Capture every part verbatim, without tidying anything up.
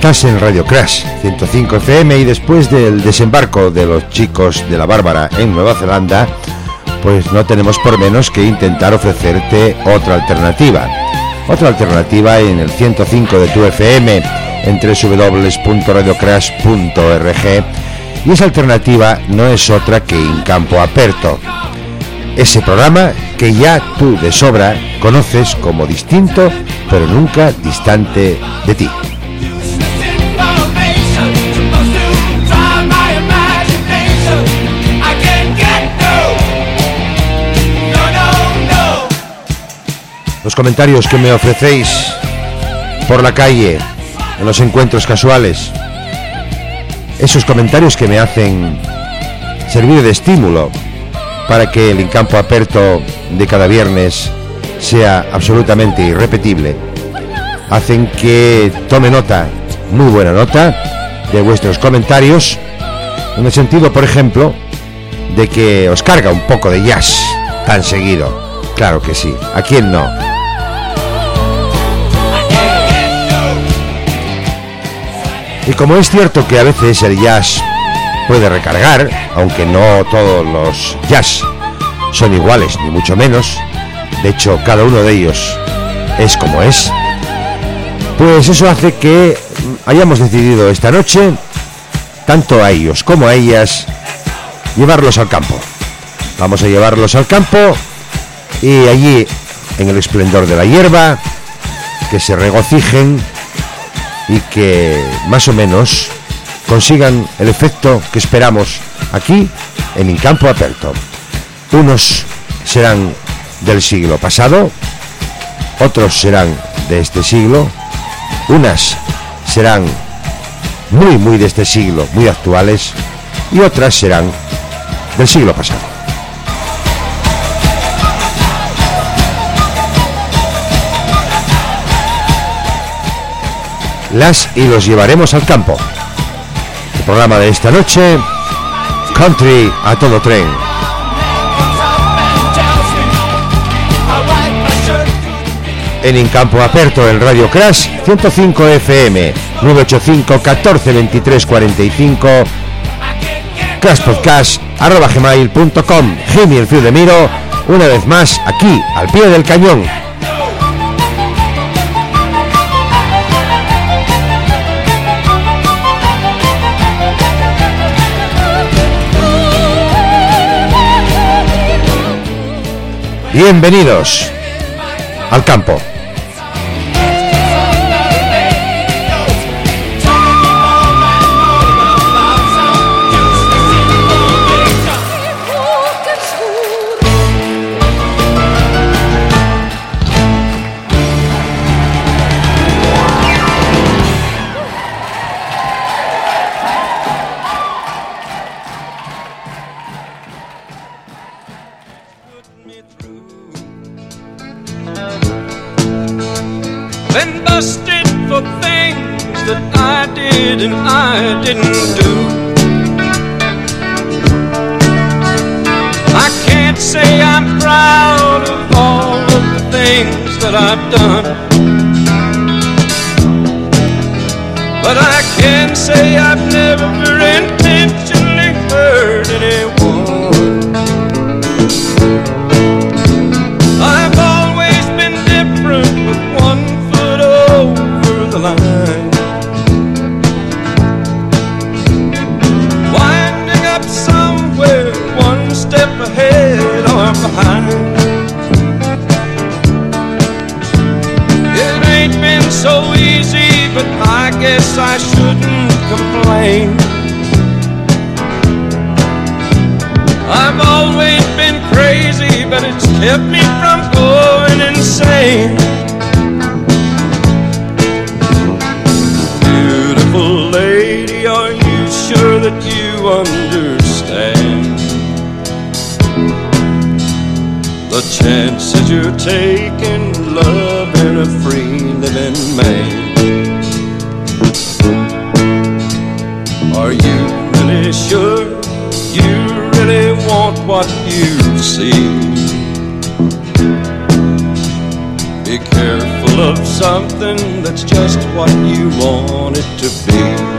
Estás en Radio Crash ciento cinco F M y después del desembarco de los chicos de la Bárbara en Nueva Zelanda, pues no tenemos por menos que intentar ofrecerte otra alternativa. Otra alternativa en el ciento cinco de tu F M en doble u doble u doble u punto radio crash punto org, y esa alternativa no es otra que In Campo Aperto. Ese programa que ya tú de sobra conoces como distinto, pero nunca distante de ti. Los comentarios que me ofrecéis por la calle, en los encuentros casuales, esos comentarios que me hacen servir de estímulo para que el In Campo Aperto de cada viernes sea absolutamente irrepetible, hacen que tome nota, muy buena nota, de vuestros comentarios, en el sentido, por ejemplo, de que os carga un poco de jazz tan seguido. Claro que sí, ¿a quién no? Y como es cierto que a veces el jazz puede recargar, aunque no todos los jazz son iguales, ni mucho menos, de hecho cada uno de ellos es como es, pues eso hace que hayamos decidido esta noche, tanto a ellos como a ellas, llevarlos al campo. Vamos a llevarlos al campo y allí, en el esplendor de la hierba, que se regocijen y que más o menos consigan el efecto que esperamos aquí en In Campo Aperto. Unos serán del siglo pasado, otros serán de este siglo, unas serán muy muy de este siglo, muy actuales, y otras serán del siglo pasado. Las y los llevaremos al campo. El programa de esta noche, Country a todo tren. En In Campo Aperto, en Radio Crash ciento cinco F M, nueve ocho cinco, catorce, veintitrés, cuarenta y cinco, crashpodcast arroba gmail punto com. Jimmy el Fiu de Miro, una vez más aquí, al pie del cañón. Bienvenidos al campo. I've done, but I can say I've never intentionally hurt anyone. I've always been different, with one foot over the line, winding up somewhere one step ahead or behind. So easy, but I guess I shouldn't complain. I've always been crazy, but it's kept me from going insane. Beautiful lady, are you sure that you understand the chances you're taking, loving a free living man? Are you really sure you really want what you see? Be careful of some something that's just what you want it to be.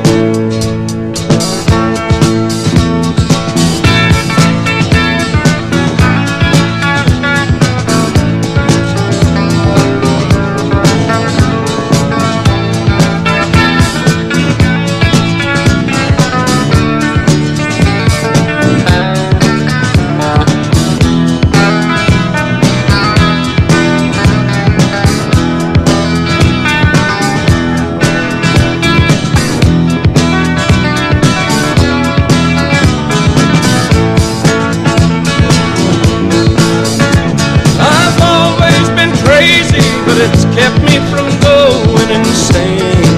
It's kept me from going insane.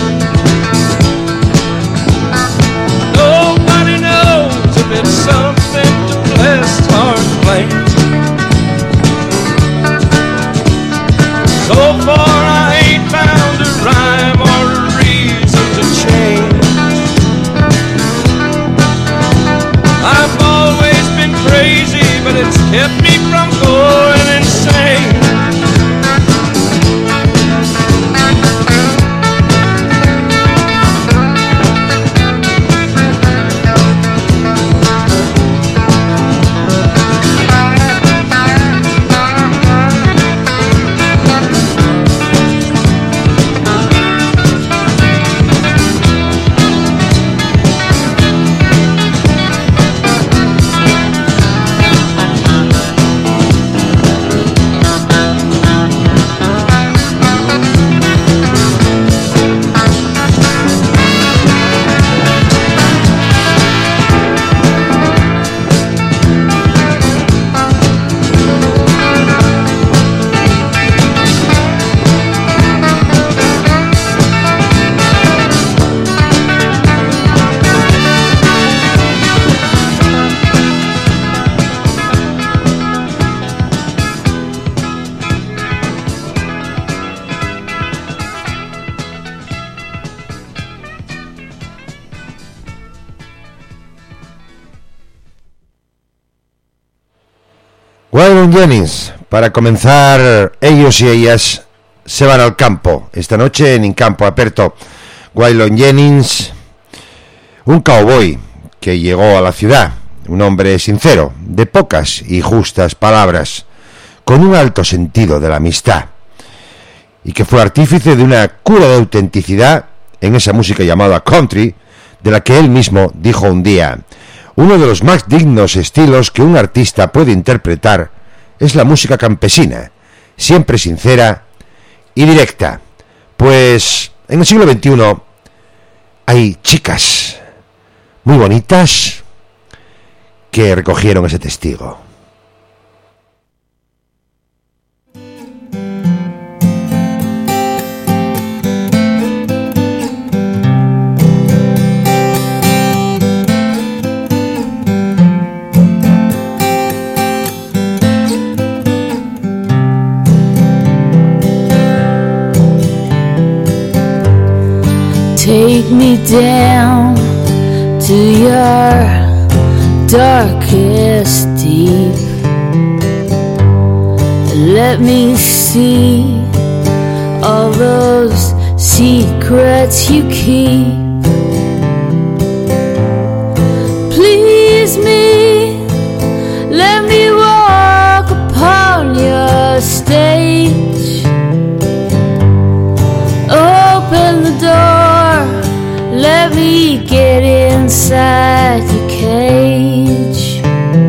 Nobody knows if it's something to bless or blame. So far I ain't found a rhyme or a reason to change. I've always been crazy, but it's kept me from going insane. Waylon Jennings, para comenzar, ellos y ellas se van al campo, esta noche en In Campo Aperto. Waylon Jennings, un cowboy que llegó a la ciudad, un hombre sincero, de pocas y justas palabras, con un alto sentido de la amistad, y que fue artífice de una cura de autenticidad en esa música llamada country, de la que él mismo dijo un día: uno de los más dignos estilos que un artista puede interpretar es la música campesina, siempre sincera y directa. Pues en el siglo veintiuno hay chicas muy bonitas que recogieron ese testigo. Take me down to your darkest deep. Let me see all those secrets you keep. Please me, let me walk upon your stage. Open the door, let me get inside your cage.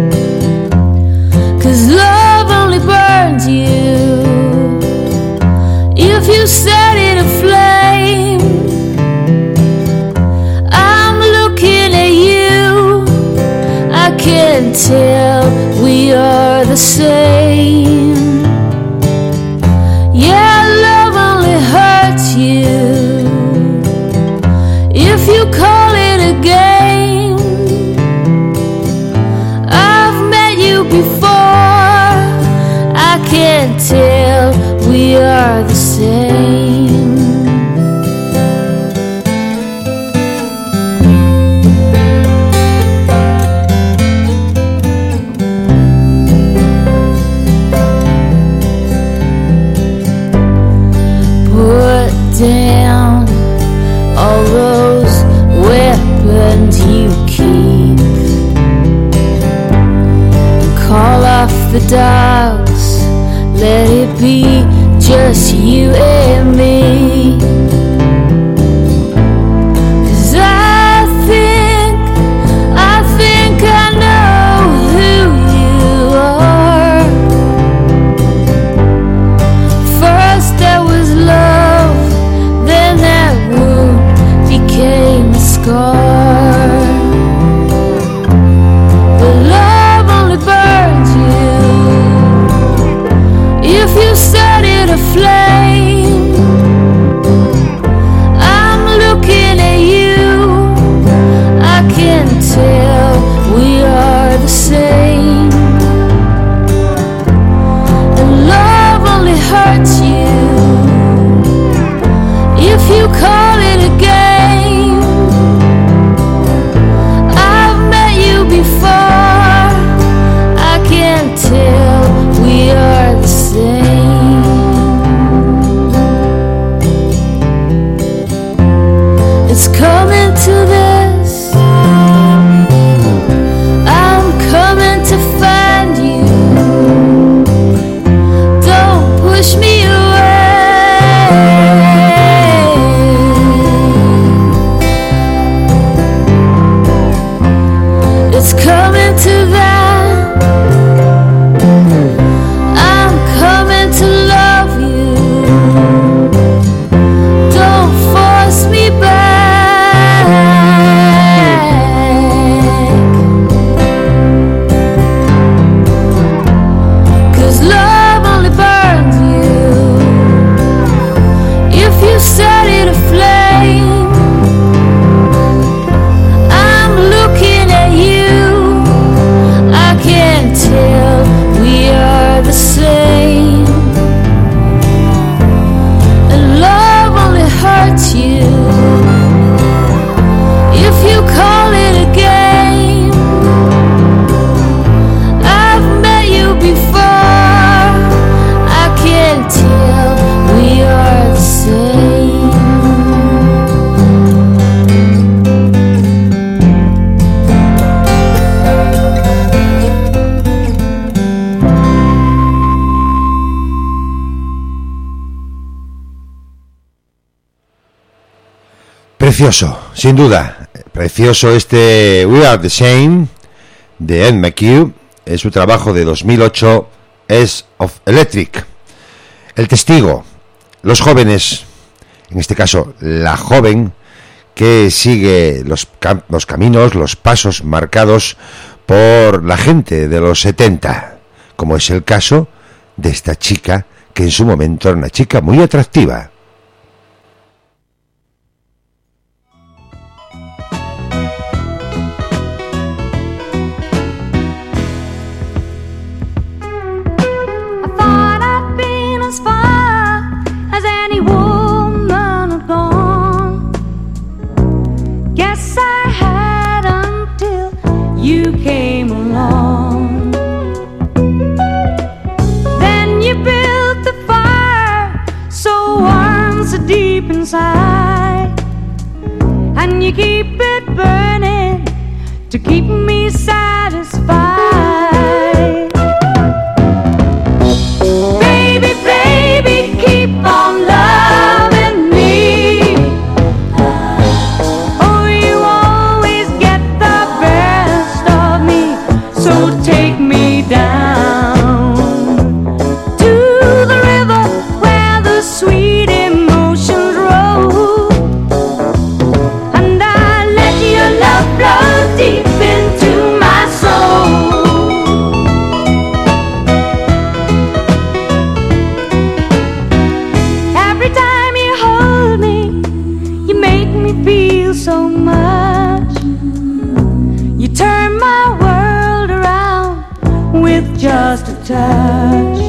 'Cause love only burns you if you set it aflame. I'm looking at you, I can tell we are the same. Yeah, love only hurts you if you call it a game. I've met you before, I can tell we are the same. dogs. Let it be just you and me. 'Cause I think, I think I know who you are. First there was love, then that wound became a scar. But love only burns you if you set it aflame. I'm looking at you, I can tell we are the same. And love only hurts you if you call it a game. I've met you before, I can tell we are the same. It's coming to this, I'm coming to find you. Don't push me away. It's coming to that, I'm coming to love you. Don't force me back. 'Cause love only burns you if you set it aflame. I'm looking at you, I can tell we are the same. And love only hurts you if you call it a game. I've met you before, I can tell we are the same. Precioso, sin duda, precioso este We Are the Same de Ed McHugh, es su trabajo de dos mil ocho, Edge of Electric. El testigo, los jóvenes, en este caso la joven que sigue los, cam- los caminos, los pasos marcados por la gente de los setenta, como es el caso de esta chica que en su momento era una chica muy atractiva. I thought I'd been as far as any woman had gone. Guess I had until you came along. Then you built the fire so warm, so deep inside, and you keep it burning to keep me satisfied. Baby, baby, keep on loving me. Oh, you always get the best of me, so take me down to the river where the sweet emotions roll, and I let your love flow deep into my soul. Every time you hold me, you make me feel so much. You turn my world around with just a touch.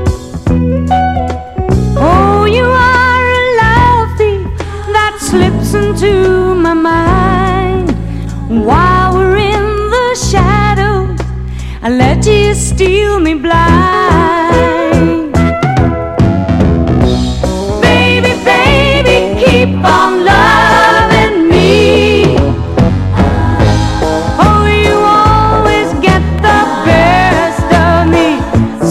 Oh, you are a love thief that slips into my mind. While we're in the shadows, I let you steal me blind. Baby, baby, keep on loving me. Oh, you always get the best of me,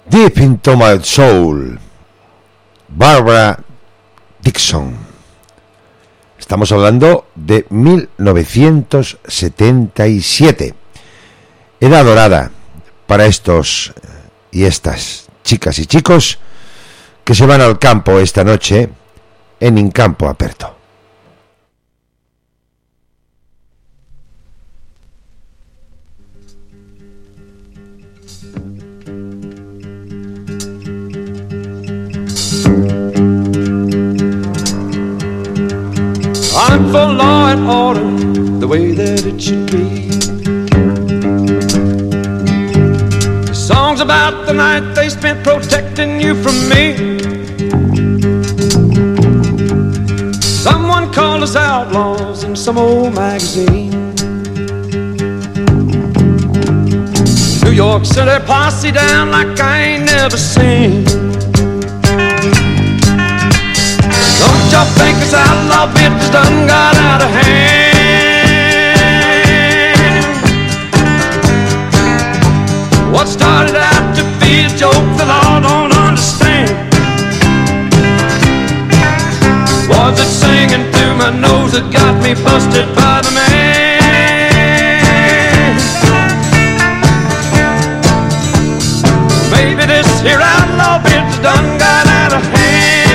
Deep Into My Soul, Barbara Dickson. Estamos hablando de mil novecientos setenta y siete. Edad dorada para estos y estas chicas y chicos que se van al campo esta noche en Incampo Aperto. I'm for law and order, the way that it should be. The song's about the night they spent protecting you from me. Someone called us outlaws in some old magazine. New York sent their posse down like I ain't never seen. Don't y'all think this outlaw bitch done got out of hand? What started out to be a joke the law don't understand. Was it singing through my nose that got me busted by the man? Maybe this here outlaw bitch done got out of hand.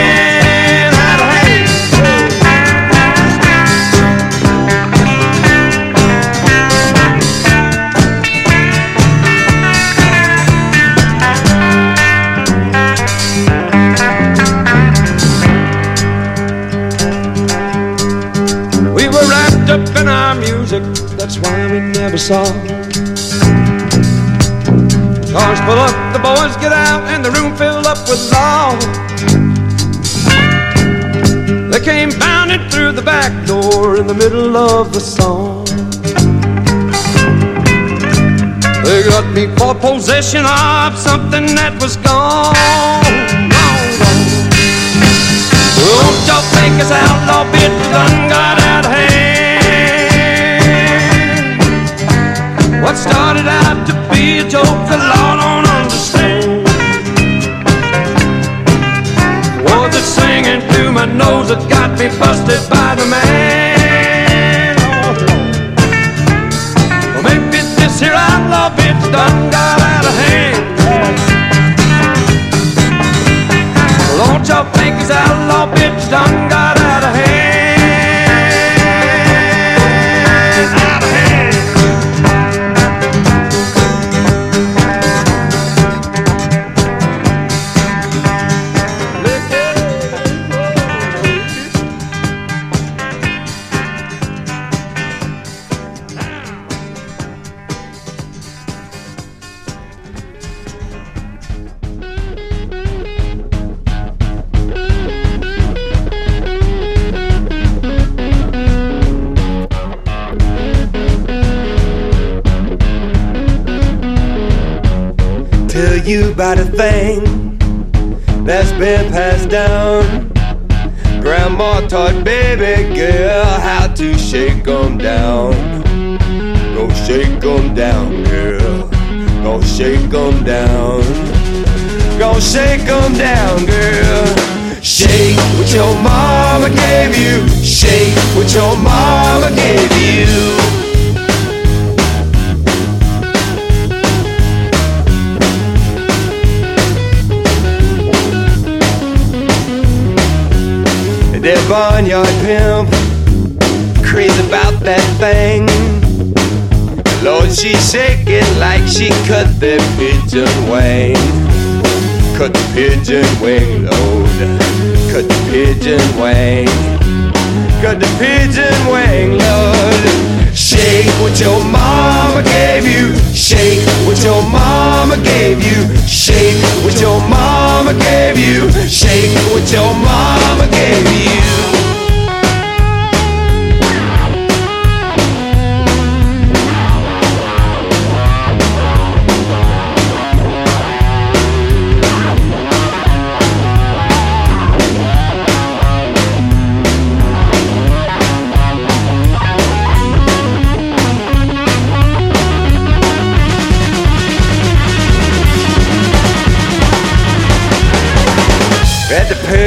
Up in our music, that's why we never saw. Cars pull up, the boys get out, and the room fill up with law. They came bounding through the back door in the middle of the song. They got me for possession of something that was gone, gone, gone. Don't y'all think this outlaw bitch done got out of hand? What started out to be a joke the law don't understand. Was it singing through my nose that got me busted by the man? Well, maybe this here outlaw bitch done got out of hand. Well, don't y'all think this outlaw bitch done got out of hand? You about a thing that's been passed down. Grandma taught baby girl how to shake 'em down. Go shake 'em down, girl. Go shake 'em down. Go shake 'em down, girl. Shake what your mama gave you. Shake what your mama gave you. That barnyard pimp, crazy about that thing. Lord, she shake it like she cut the pigeon wing. Cut the pigeon wing, Lord. Cut the pigeon wing. Cut the pigeon wing, Lord. Shake what your mama gave you. Shake what your mama gave you. Shake what your mama gave you. Shake what your mama gave you.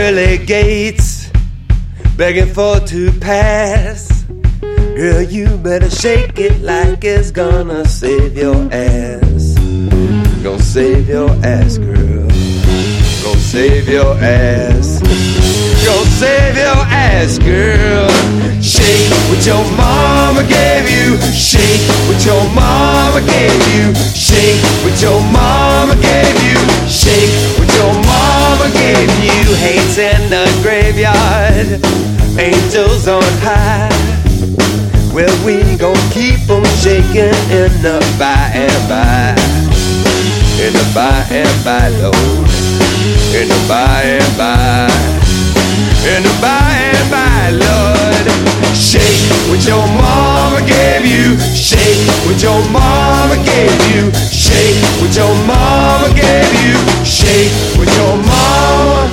pearly gates, begging for to pass. Girl, you better shake it like it's gonna save your ass. Gonna save your ass, girl. Gonna save your ass. Gonna save your ass, girl. Shake what your mama gave you. Shake what your mama gave you. Shake what your mama gave you. Shake what your mama gave you. Hates in the graveyard, angels on high. Well, we gon' keep them shaking in the by and by. In the by and by, Lord. In the by and by. In the by and by, Lord. Shake what your mama gave you. Shake what your mama gave you. Shake what your mama gave you. Shake what your mama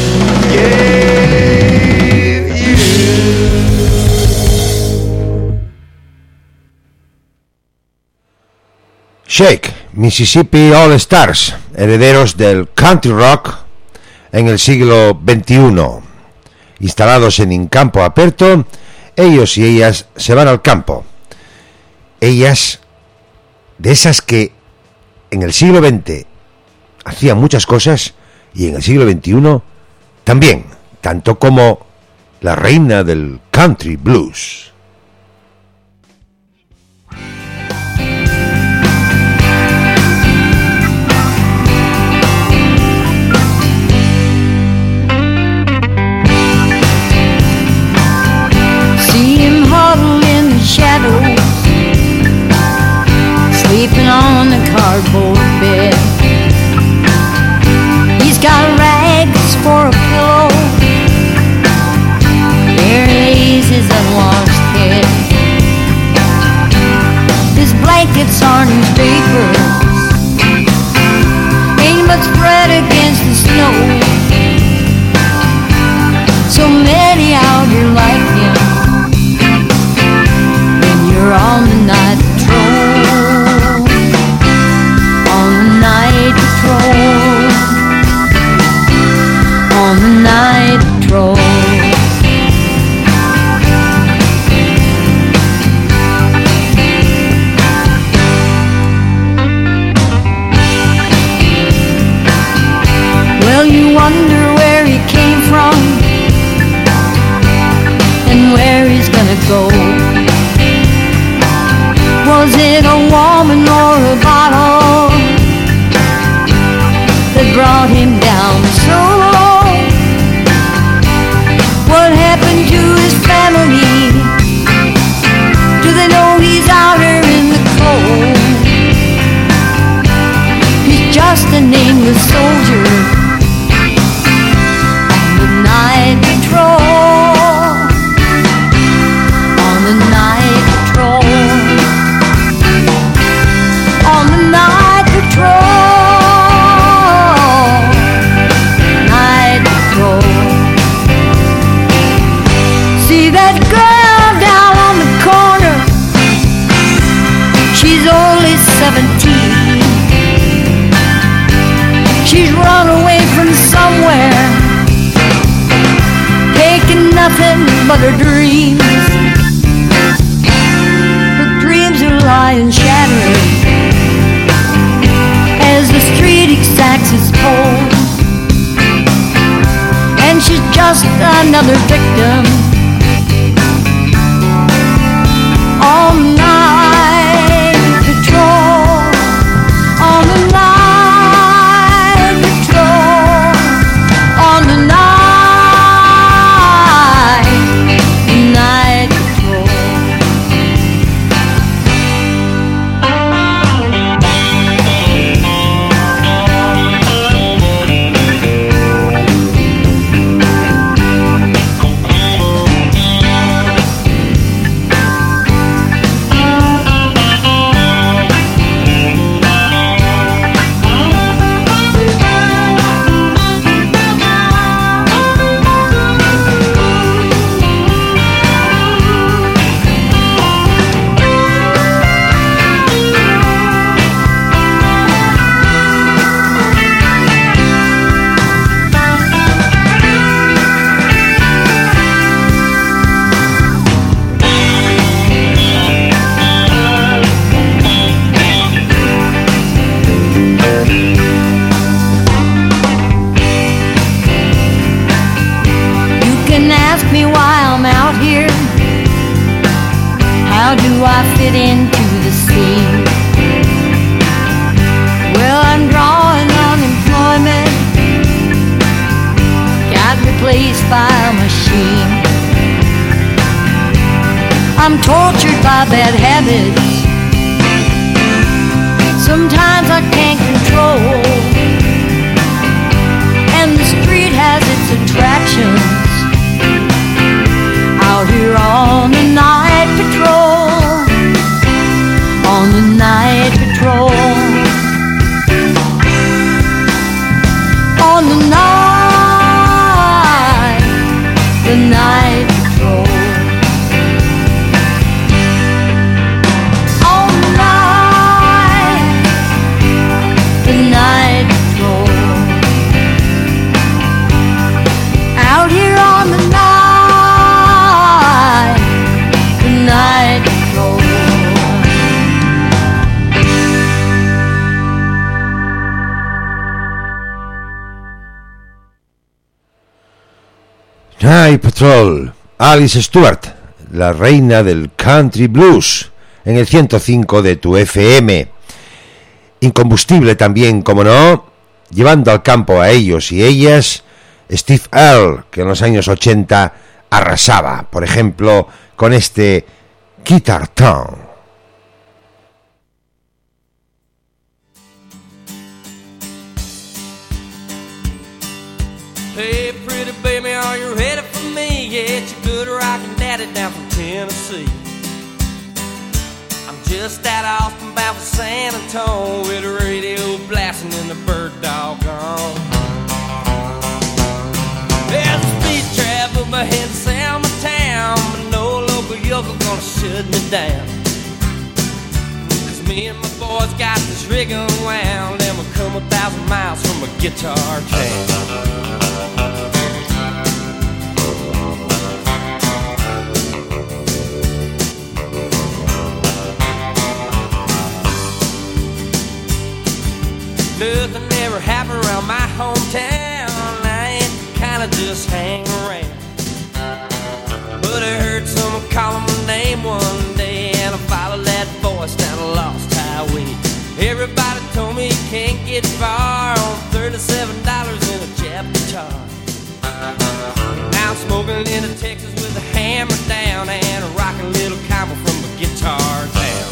gave you. Shake, Mississippi All Stars, herederos del country rock en el siglo veintiuno. Instalados en un campo aperto, ellos y ellas se van al campo. Ellas, de esas que en el siglo veinte hacían muchas cosas y en el siglo veintiuno también, tanto como la reina del country blues. Shadows, sleeping on the cardboard bed. He's got rags for a pillow, there lays his unwashed head. His blankets aren't papers, ain't much spread against the snow. So many out here like him. You're on the night patrol, on the night patrol, on the night patrol. Well, you wonder where he came from and where he's gonna go. Was it a woman or a bottle that brought him down so low? What happened to his family? Do they know he's out here in the cold? He's just a nameless soldier on the night patrol, on the night patrol. On the night patrol, night patrol. See that girl down on the corner, she's only seventeen. She's run away from somewhere, taking nothing but her dreams. Her dreams are lying shattered as the street exacts its toll, and she's just another victim on night patrol, on the night patrol, on the night, night patrol. I'm tortured by bad habits. Sometimes I can't control, and the street has its attractions. Out here on the night patrol, on the night patrol, on the night, the night patrol. Night Patrol, Alice Stewart, la reina del country blues, en el ciento cinco de tu F M. Incombustible también, como no, llevando al campo a ellos y ellas, Steve Earle, que en los años ochenta arrasaba, por ejemplo, con este Guitar Town. Hey, pretty baby, are you ready for me? Yeah, it's your good rockin' daddy down from Tennessee. I'm just out Austin bound for San Antonio, with the radio blasting and the bird dog on. There's a speed trap up ahead of Selma town, but no local yokel gonna shut me down. Cause me and my boys got this rig unwound, and we'll come a thousand miles from a guitar town. Nothing ever happened around my hometown. I ain't the kind of just hang around. But I heard someone calling my name one day, and I followed that voice down a lost highway. Everybody told me you can't get far on thirty-seven dollars in a Jap guitar. Now I'm smoking into Texas with a hammer down, and a rockin' little combo from a guitar town.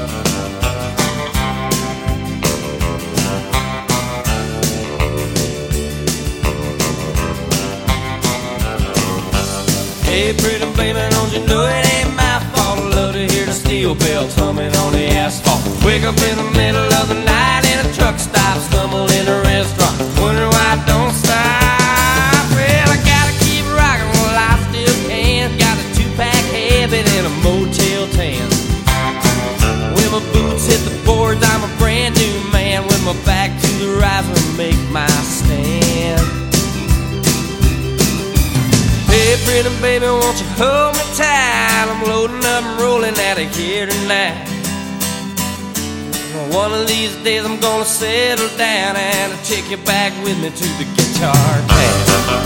Hey, pretty baby, don't you know it ain't my fault? I love to hear the steel bells humming on the asphalt. Wake up in the middle of the night in a truck stop, stumble in a restaurant, wonder why I don't stop. Well, I gotta keep rocking while I still can. Got a two-pack habit and a Motel ten. When my boots hit the boards, I'm a brand new man. With my back to the riser, make my stand. Hey, pretty baby, won't you hold me tight? I'm loading up and rolling out of here tonight. One of these days I'm gonna settle down and I'll take you back with me to the guitar town.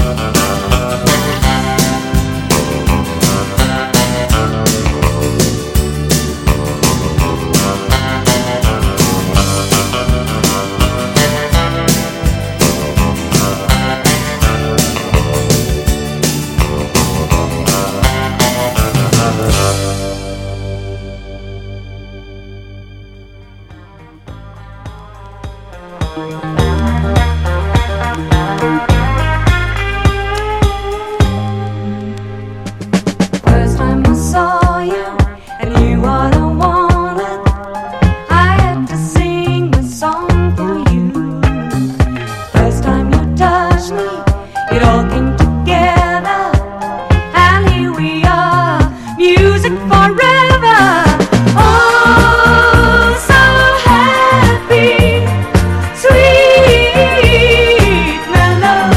First time I saw you, I knew what I wanted. I had to sing this song for you. First time you touched me, it all came together. And here we are, music forever. Oh, so happy, sweet melody.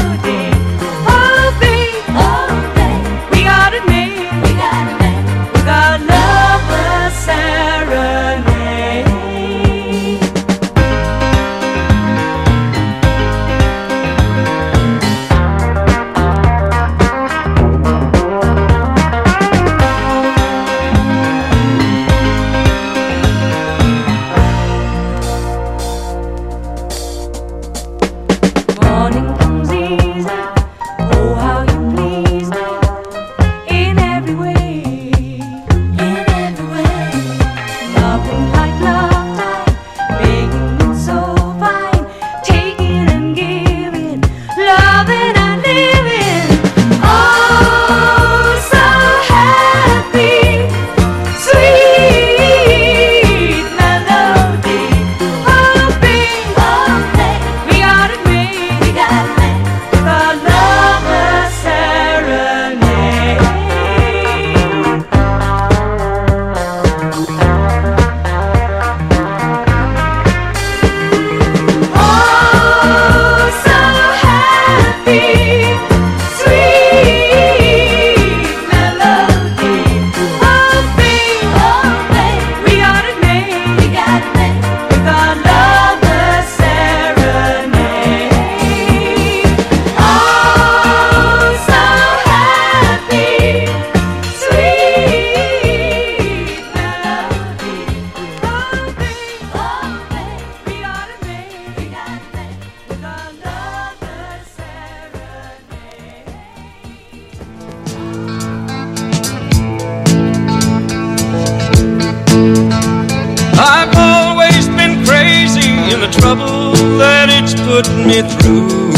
I've always been crazy in the trouble that it's put me through.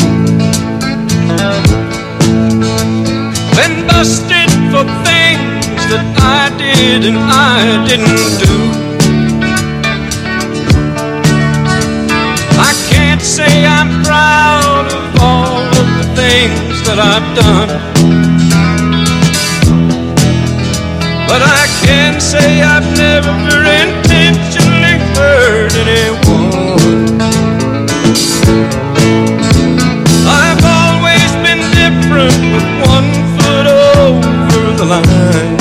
Been busted for things that I did and I didn't do. I can't say I'm proud of all of the things that I've done, but I can say I've never intentionally hurt anyone. I've always been different with one foot over the line,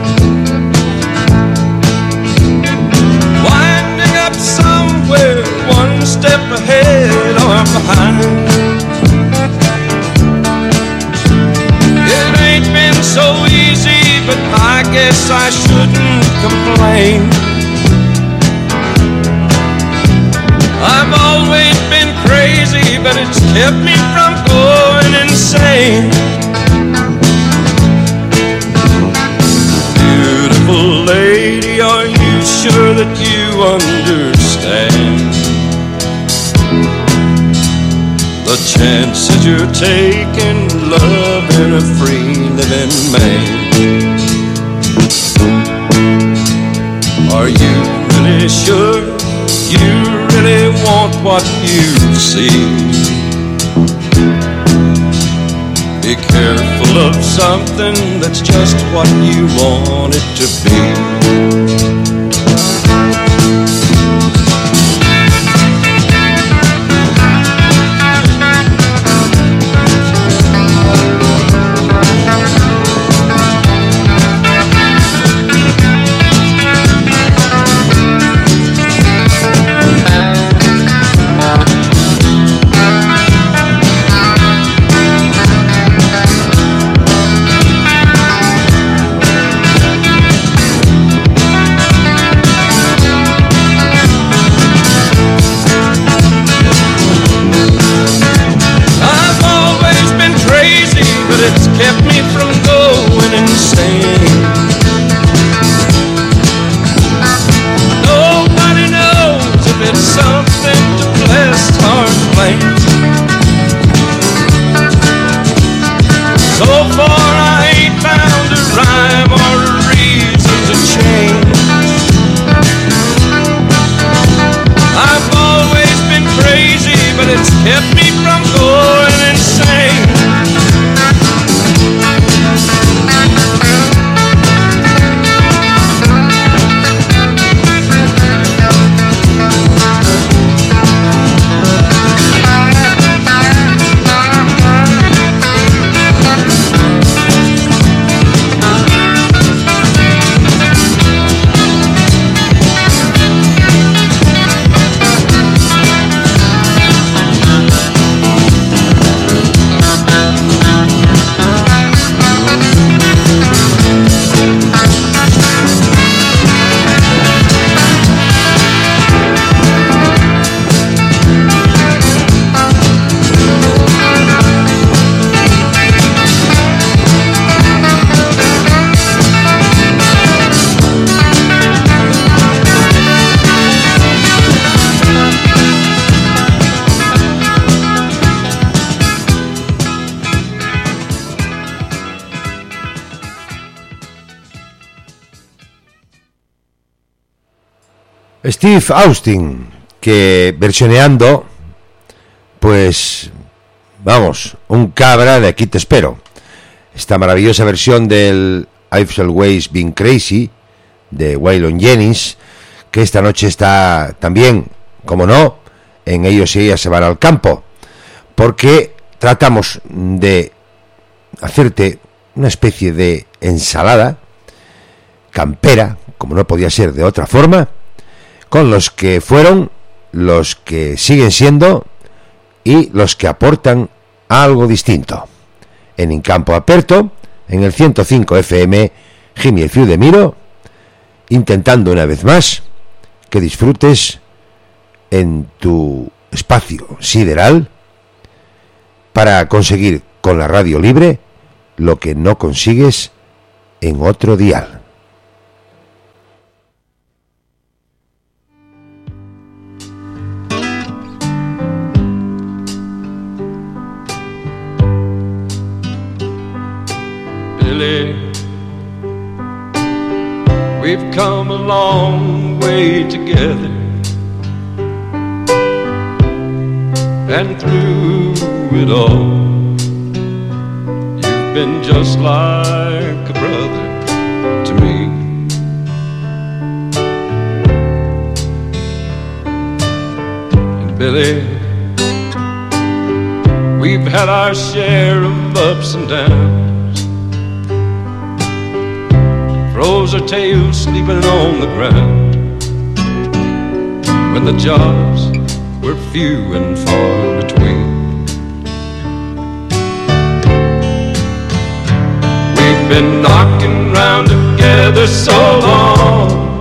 winding up somewhere one step ahead or behind. It ain't been so easy, but I guess I shouldn't complain. I've always been crazy, but it's kept me from going insane. Beautiful lady, are you sure that you understand the chances you're taking, loving a free living man? Are you really sure you really want what you see? Be careful of something that's just what you want it to be. Steve Austin, que versioneando, pues, vamos, un cabra de Aquí te espero. Esta maravillosa versión del I've Always Been Crazy de Waylon Jennings, que esta noche está también, como no, en Ellos y Ellas se van al campo, porque tratamos de hacerte una especie de ensalada campera, como no podía ser de otra forma, con los que fueron, los que siguen siendo y los que aportan algo distinto. En In Campo Aperto, en el ciento cinco F M, Jimmy el Fiu de Miro, intentando una vez más que disfrutes en tu espacio sideral para conseguir con la radio libre lo que no consigues en otro dial. come a long way together, and through it all, you've been just like a brother to me. And Billy, we've had our share of ups and downs, froze our tails sleeping on the ground, when the jobs were few and far between. We've been knocking round together so long,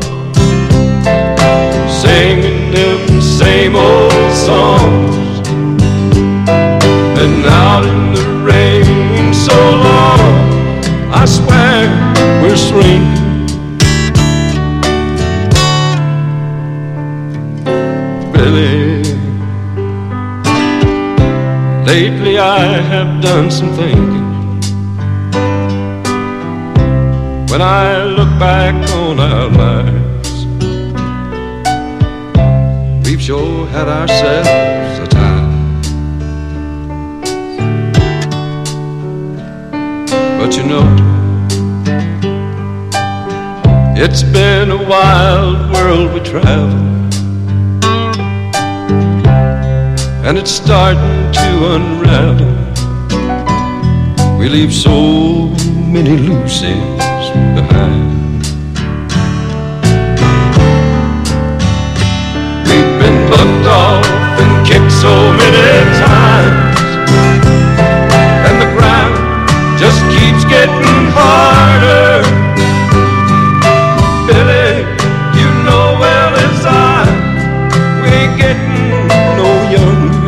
singing them same old songs, been out in the rain so long, I swear we're shrinking. Billy, lately I have done some thinking. When I look back on our lives, we've sure had ourselves a time. But you know, it's been a wild world we travel, and it's starting to unravel. We leave so many loose ends behind. We've been bucked off and kicked so many times, and the ground just keeps getting harder. Billy, you know well as I, we ain't getting no younger.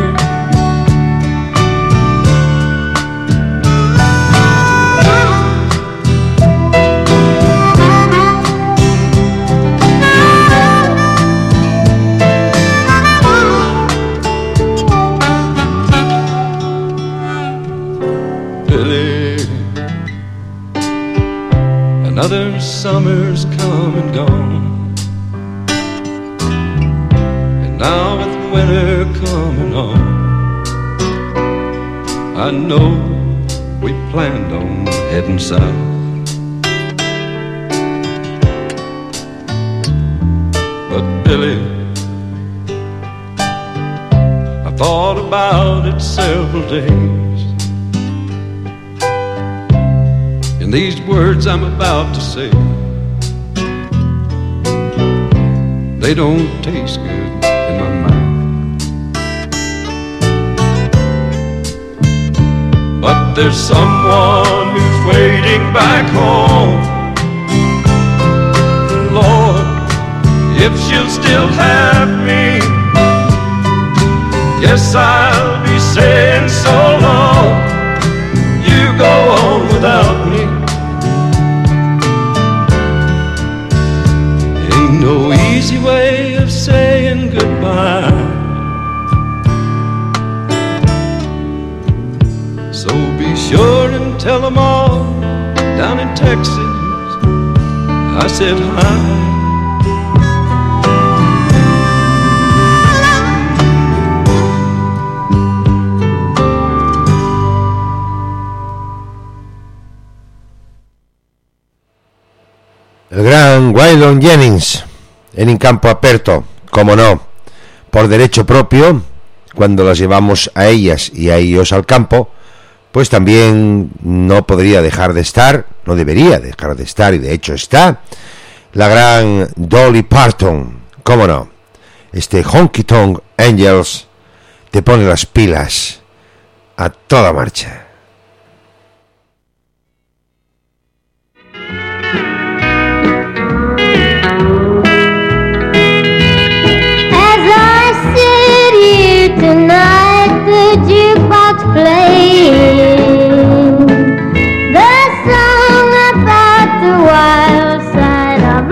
Another summer's come and gone, and now with winter coming on, I know we planned on heading south. But Billy, I thought about it several days, and these words I'm about to say, they don't taste good in my mouth. But there's someone who's waiting back home. Lord, if she'll still have me, yes, I'll be saying so long. You go on without me. Ain't no easy way of saying goodbye, so be sure and tell them all down in Texas I said hi. El gran Waylon Jennings en In Campo Aperto, como no, por derecho propio, cuando las llevamos a ellas y a ellos al campo, pues también no podría dejar de estar, no debería dejar de estar, y de hecho está, la gran Dolly Parton, como no. Este Honky Tonk Angels te pone las pilas a toda marcha. Tonight the jukebox playing the song about the wild side of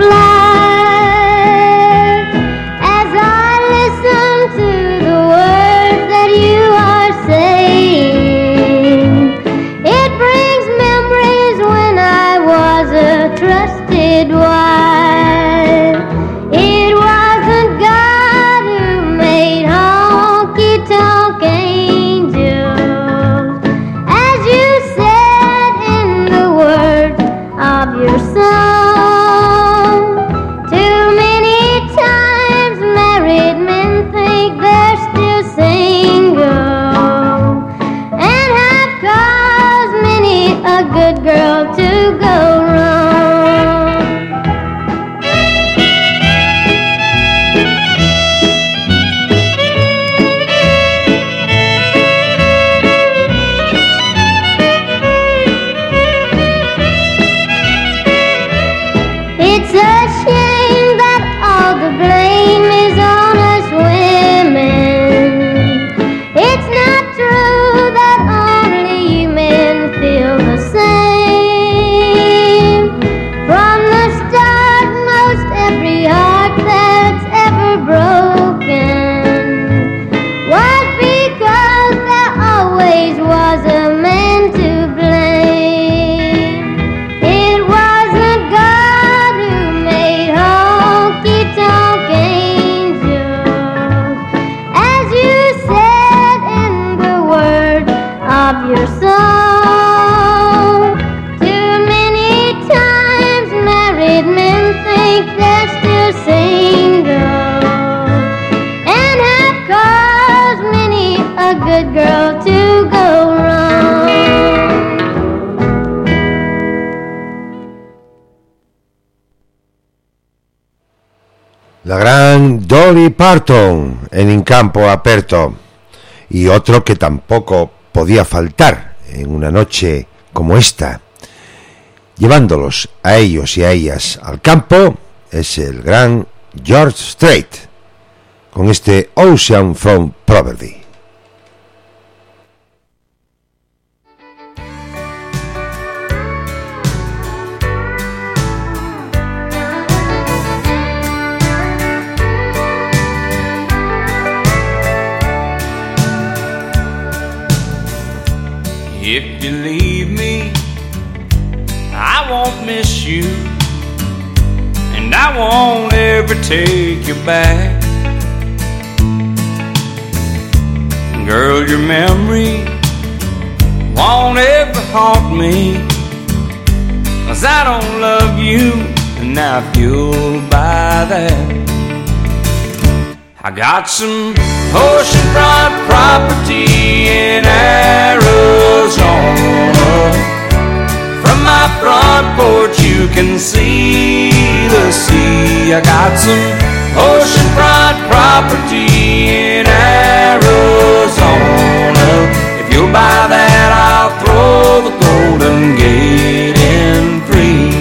life. As I listen to the words that you are saying, good girl to go wrong. La gran Dolly Parton en In Campo Aperto, y otro que tampoco podía faltar en una noche como esta, llevándolos a ellos y a ellas al campo, es el gran George Strait con este Ocean from Property. If you leave me, I won't miss you, and I won't ever take you back. Girl, your memory won't ever haunt me, 'cause I don't love you, and I feel by that. I got some oceanfront property in Arizona. From my front porch you can see the sea. I got some oceanfront property in Arizona. If you'll buy that, I'll throw the Golden Gate in free.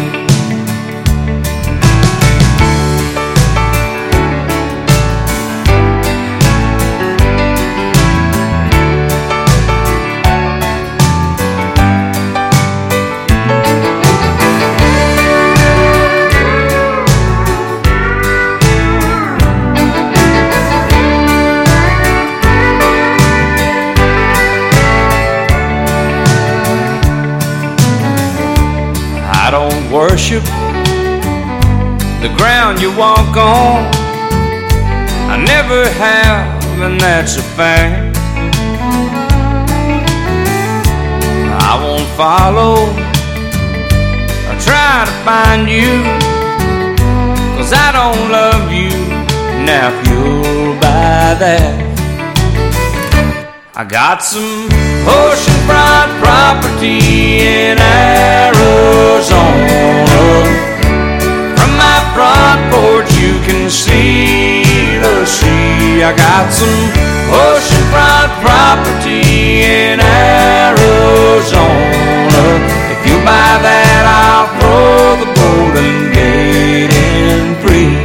Worship the ground you walk on. I never have, and that's a fact. I won't follow or try to find you, 'cause I don't love you. Now if you'll buy that, I got some oceanfront property in Arizona. From my front porch you can see the sea. I got some oceanfront property in Arizona. If you buy that, I'll throw the Golden Gate in free.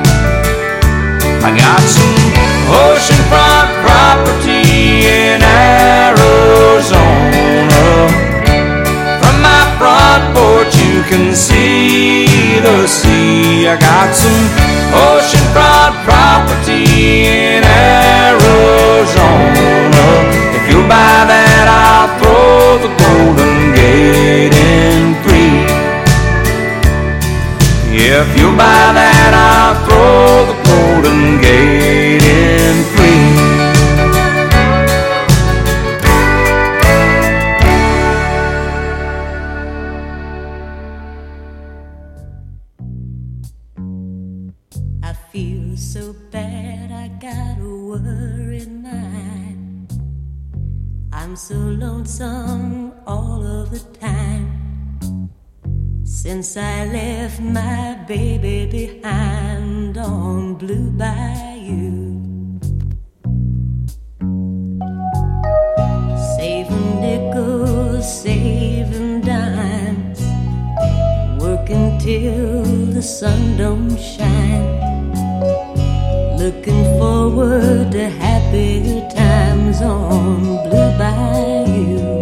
I got some oceanfront property in Arizona. From my front porch you can see the sea. I got some oceanfront property in Arizona. If you buy that, I'll throw the Golden Gate in free. If you buy that, I'll throw the Golden Gate in free. I feel so bad, I got a worried mind. I'm so lonesome all of the time. Since I left my baby behind on Blue Bayou, saving nickels, saving dimes, working till the sun don't shine, looking forward to happier times on Blue Bayou.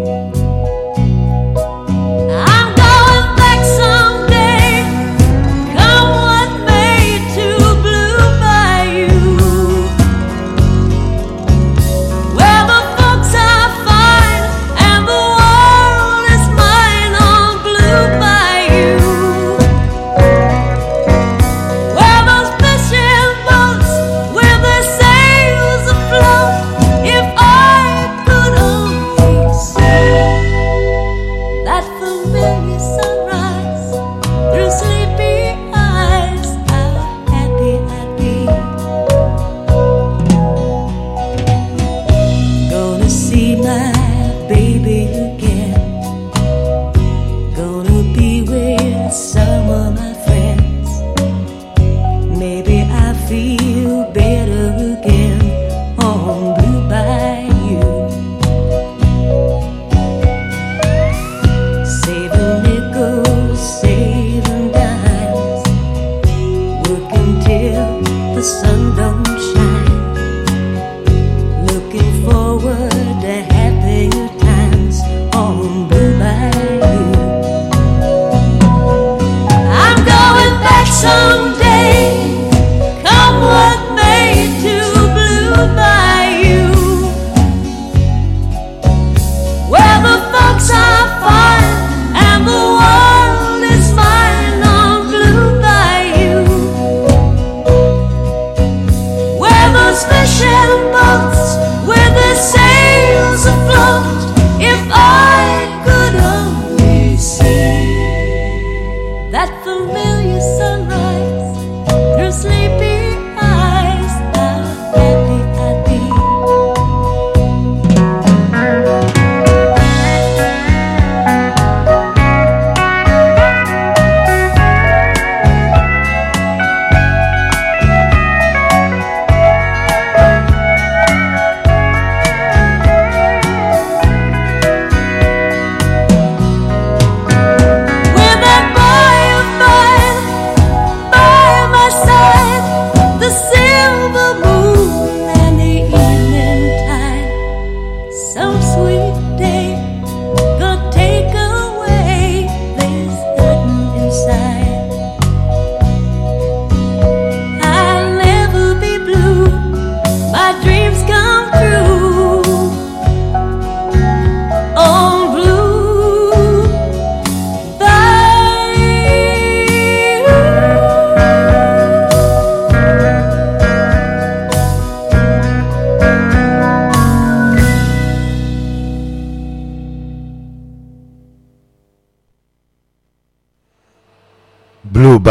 Where those fishing boats with their sails afloat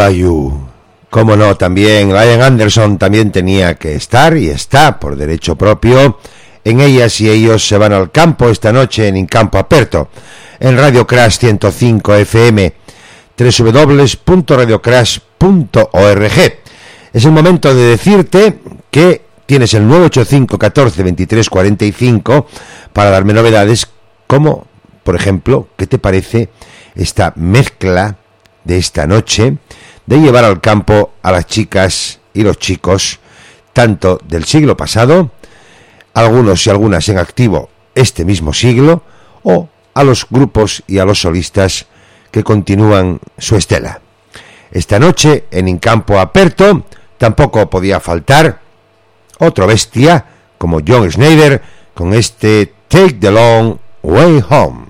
Bayou. Cómo no, también Ian Anderson también tenía que estar y está por derecho propio. En Ellas y Ellos se van al campo esta noche en Incampo Aperto, en Radio Crash ciento cinco F M, doble u doble u doble u punto radio crash punto org. Es el momento de decirte que tienes el nueve ocho cinco, catorce, veintitrés, cuarenta y cinco para darme novedades, como, por ejemplo, ¿qué te parece esta mezcla de esta noche de llevar al campo a las chicas y los chicos, tanto del siglo pasado, algunos y algunas en activo este mismo siglo, o a los grupos y a los solistas que continúan su estela? Esta noche en Incampo Aperto tampoco podía faltar otro bestia como John Schneider con este Take the Long Way Home.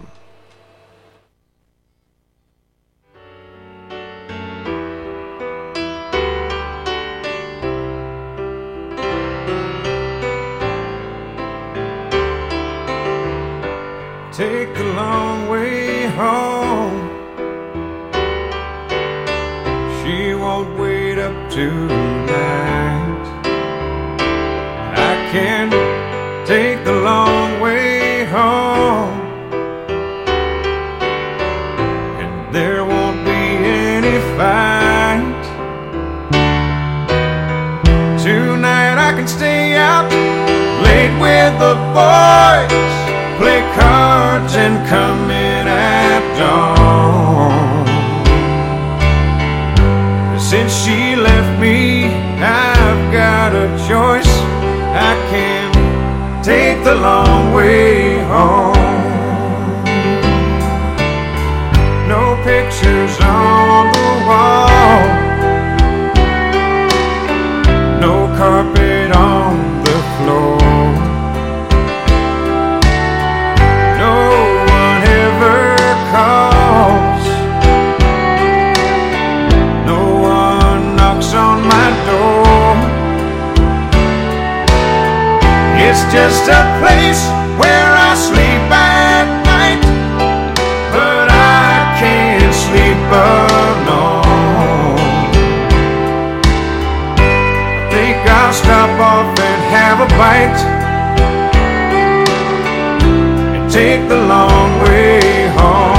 Take the long way home. She won't wait up tonight. I can take the long way home, and there won't be any fight. Tonight I can stay out late with the boys, play cards and come in at dawn. Since she left me, I've got a choice. I can take the long way home. No pictures on the wall, no carpet on the floor. It's just a place where I sleep at night, but I can't sleep alone. I think I'll stop off and have a bite and take the long way home.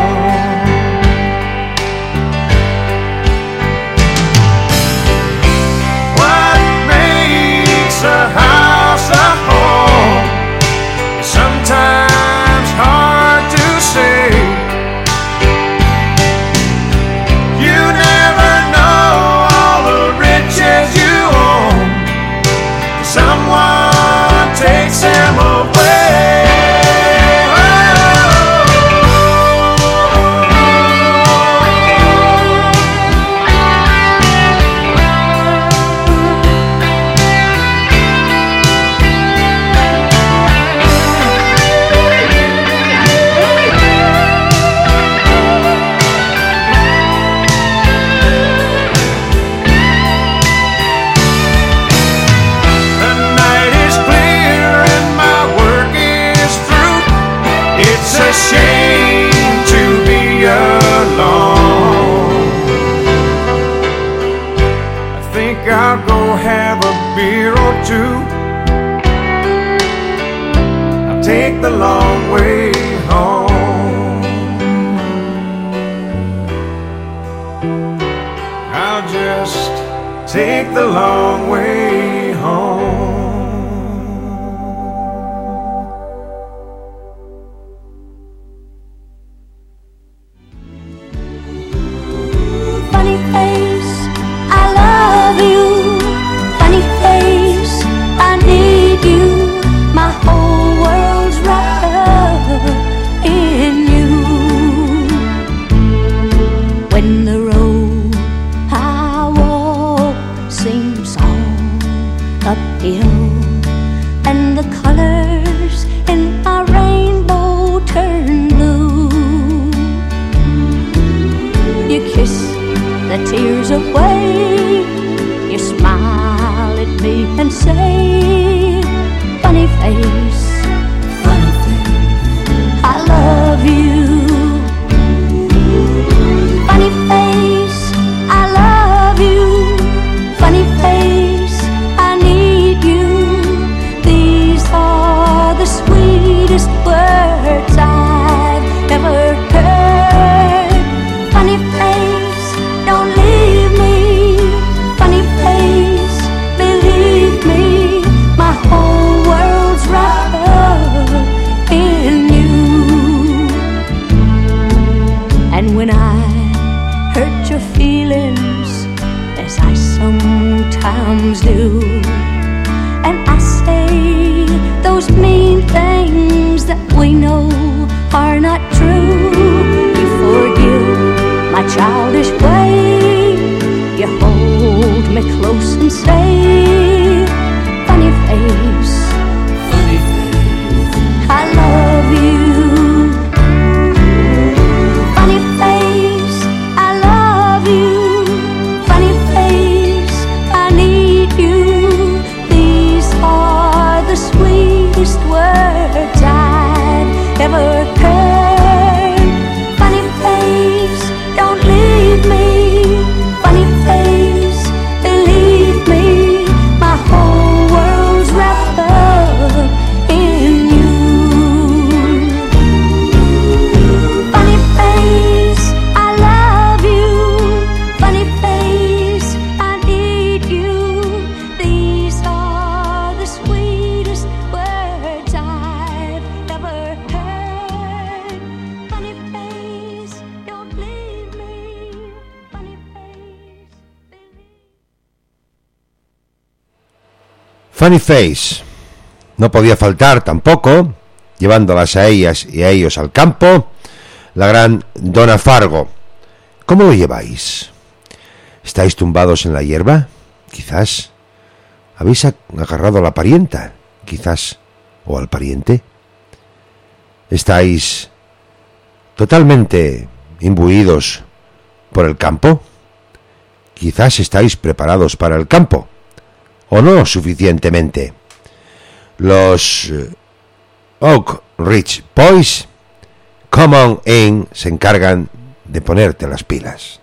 What makes a house a home is sometimes hard to say. You never know all the riches you own, someone takes them away. Shame to be alone. I think I'll go have a beer or two. I'll take the long way home. I'll just take the long way home. Funny face, I love you. Funny face, I need you. My whole world's wrapped up in you. When the road I walk seems all are not true. You forgive my childish way. You hold me close and say, funny face, Funny face, I love you. Funny face, I love you. Funny face, I need you. These are the sweetest words I've ever heard. Funny face, don't leave me. Funny face, believe me. My whole world's wrapped up in you. Funny face, I love you. Funny face, I need you. These are the sweetest words I've ever heard. Funny face, don't leave me. Funny face, believe. Funny Face. No podía faltar tampoco, llevándolas a ellas y a ellos al campo, la gran Donna Fargo. ¿Cómo lo lleváis? ¿Estáis tumbados en la hierba? Quizás. ¿Habéis ag- agarrado a la parienta? Quizás. ¿O al pariente? ¿Estáis totalmente imbuidos por el campo? Quizás estáis preparados para el campo, o no suficientemente. Los eh, Oak Ridge Boys, Come On In, se encargan de ponerte las pilas.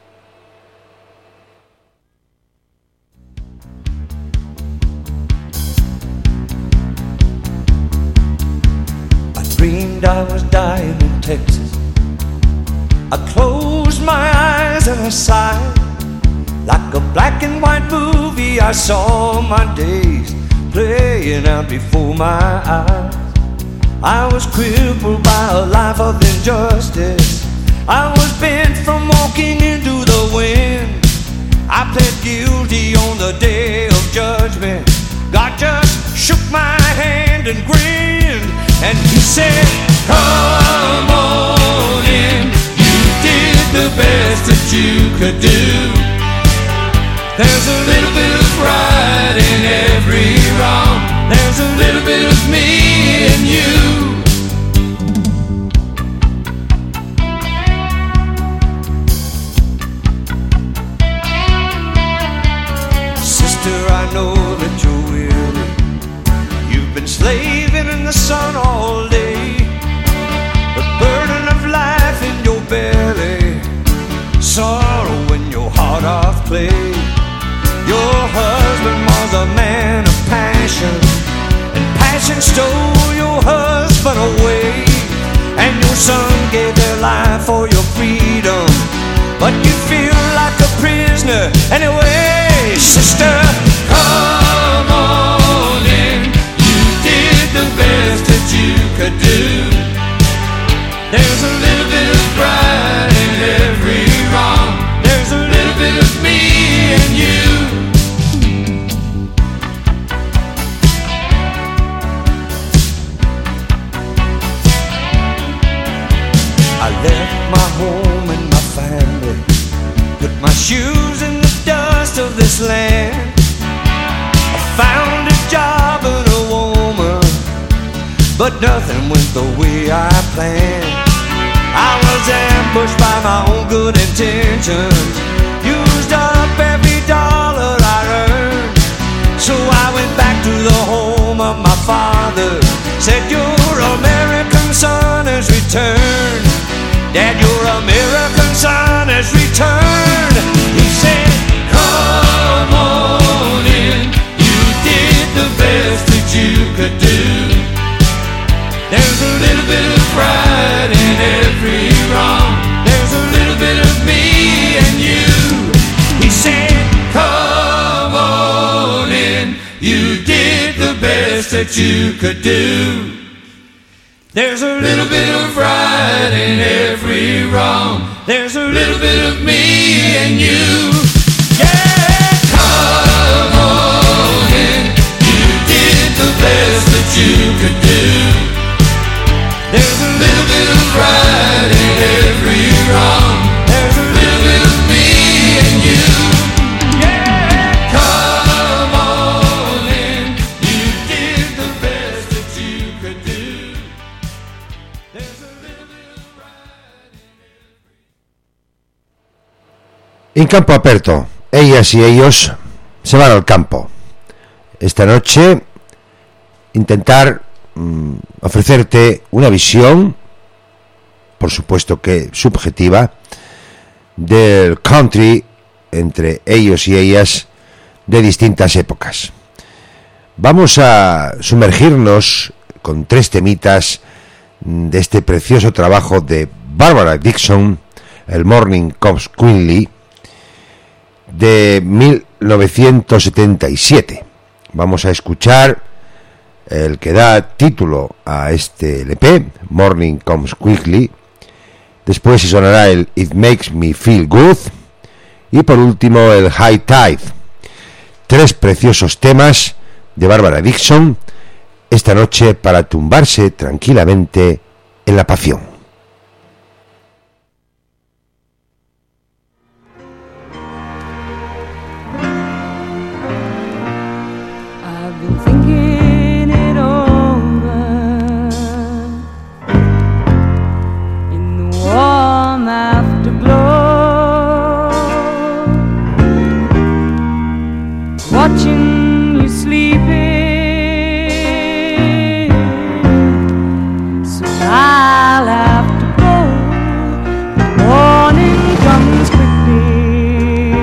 I dreamed I was dying in Texas. I closed my eyes and I sighed. Like a black and white movie, I saw my days playing out before my eyes. I was crippled by a life of injustice. I was bent from walking into the wind. I pled guilty on the day of judgment. God just shook my hand and grinned, and he said, come on in. You did the best that you could do. There's a little bit of right in every wrong. There's a little bit of me and you. Sister, I know that you're weary. You've been slaving in the sun all day. The burden of life in your belly, sorrow in your heart of clay. Your husband was a man of passion, and passion stole your husband away. And your son gave their life for your freedom, but you feel like a prisoner anyway. Sister, come on in. You did the best that you could do. There's a little bit of pride in every wrong. There's a little bit of me and you. I left my home and my family, put my shoes in the dust of this land. I found a job and a woman, but nothing went the way I planned. I was ambushed by my own good intentions, used up every dollar I earned. So I went back to the home of my father, said your American son has returned. Dad, your American son has returned. He said, come on in. You did the best that you could do. There's a little bit of pride in every wrong. There's a little bit of me and you. He said, come on in. You did the best that you could do. There's a little bit of right in every wrong. There's a little bit of me and you. Yeah, come on in. You did the best that you could do. There's a little bit of right In campo aperto, ellas y ellos se van al campo. Esta noche intentar mm, ofrecerte una visión, por supuesto que subjetiva, del country entre ellos y ellas de distintas épocas. Vamos a sumergirnos con tres temitas de este precioso trabajo de Barbara Dickson, el Morning Comes Quickly, de mil novecientos setenta y siete. Vamos a escuchar el que da título a este L P, Morning Comes Quickly. Después se sonará el It Makes Me Feel Good y por último el High Tide. Tres preciosos temas de Barbara Dickson esta noche para tumbarse tranquilamente en la pasión. Watching you sleeping, so I'll have to go. The morning comes quickly,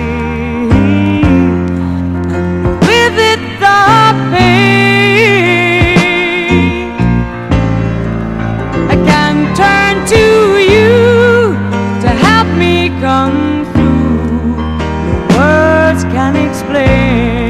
and with it the pain. I can turn to you to help me come through. No words can explain.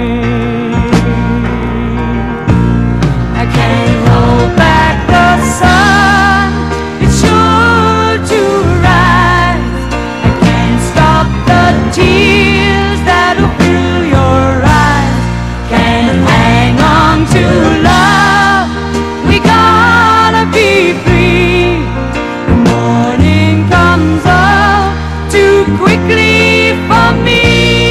Tears that'll fill your eyes. Can't hang on to love. We gotta be free. The morning comes up too quickly for me.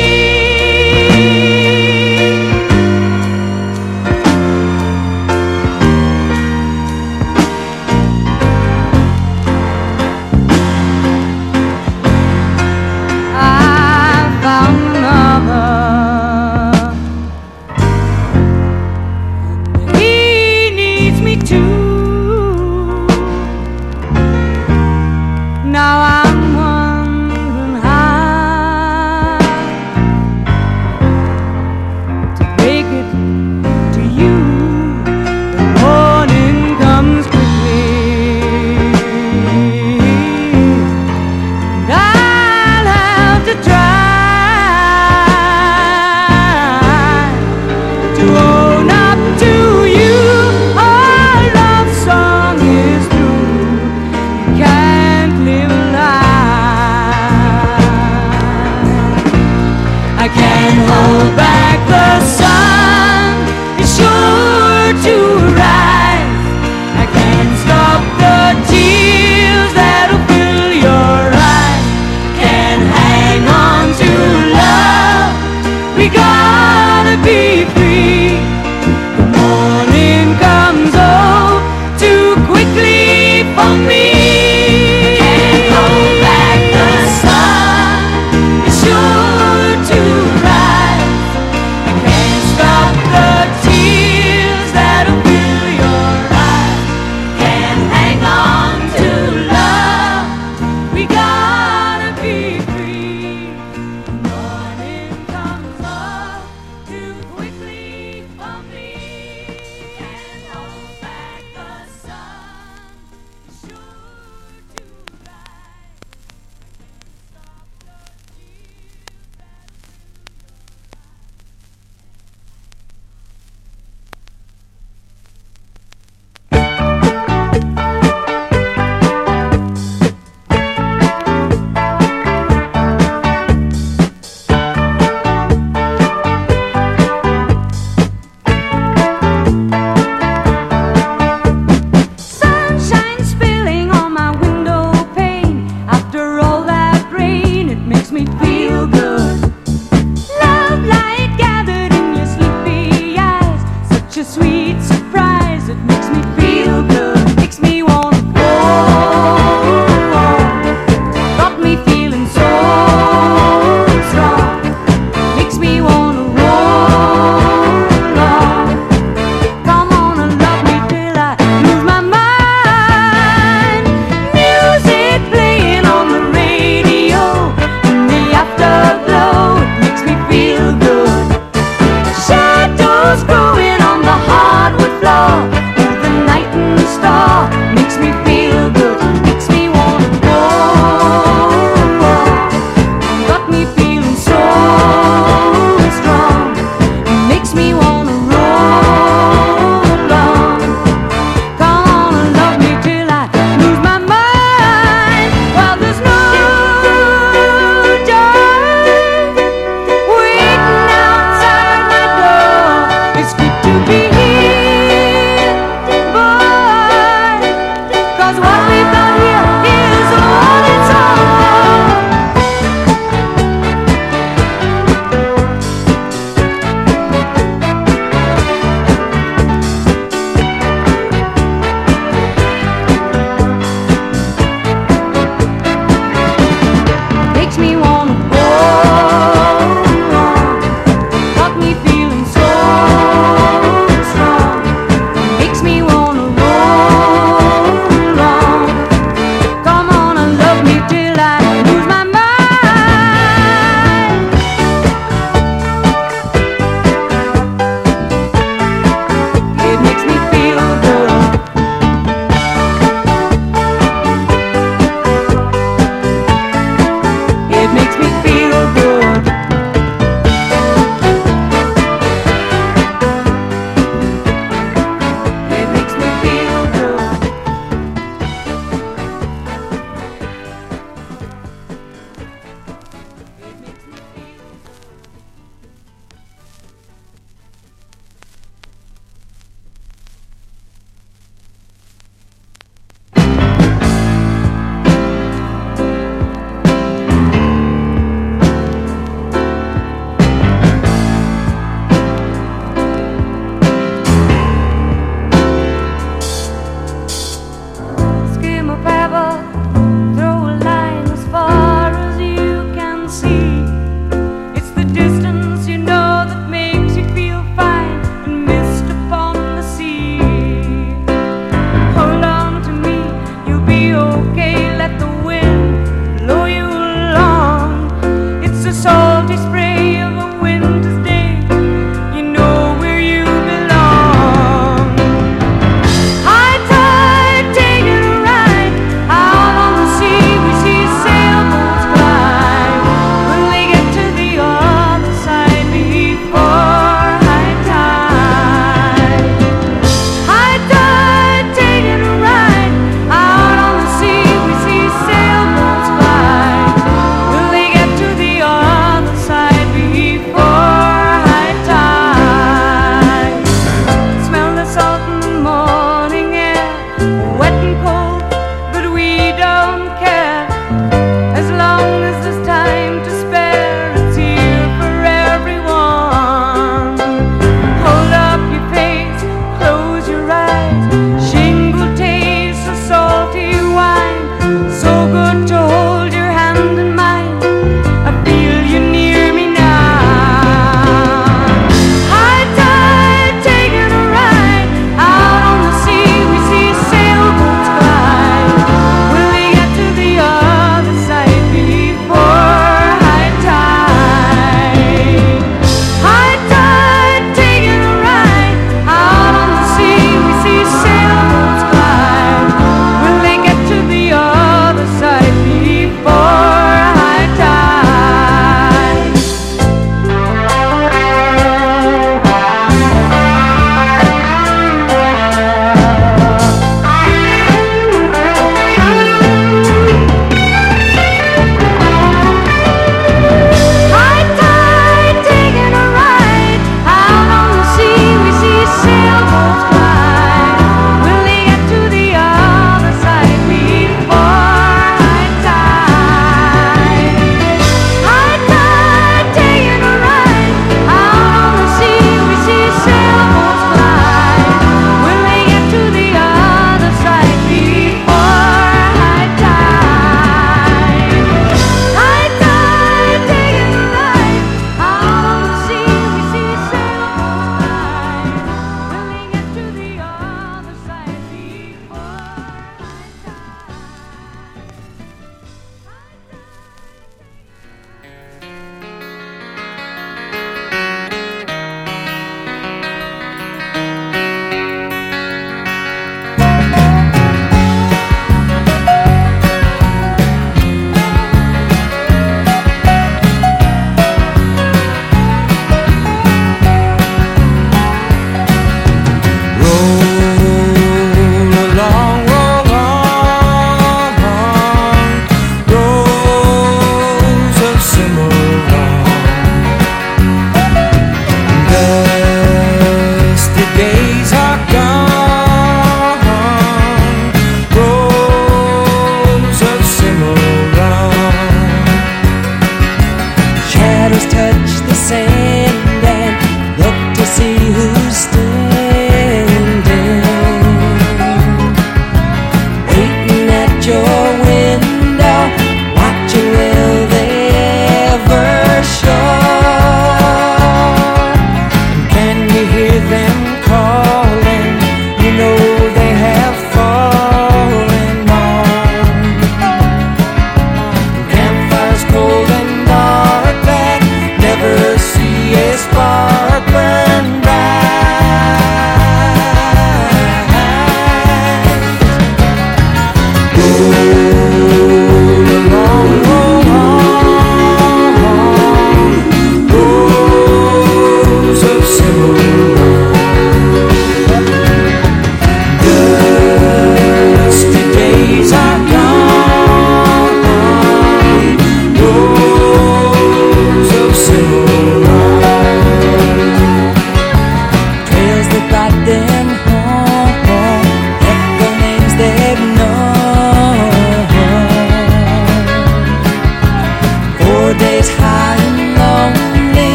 Sweet. So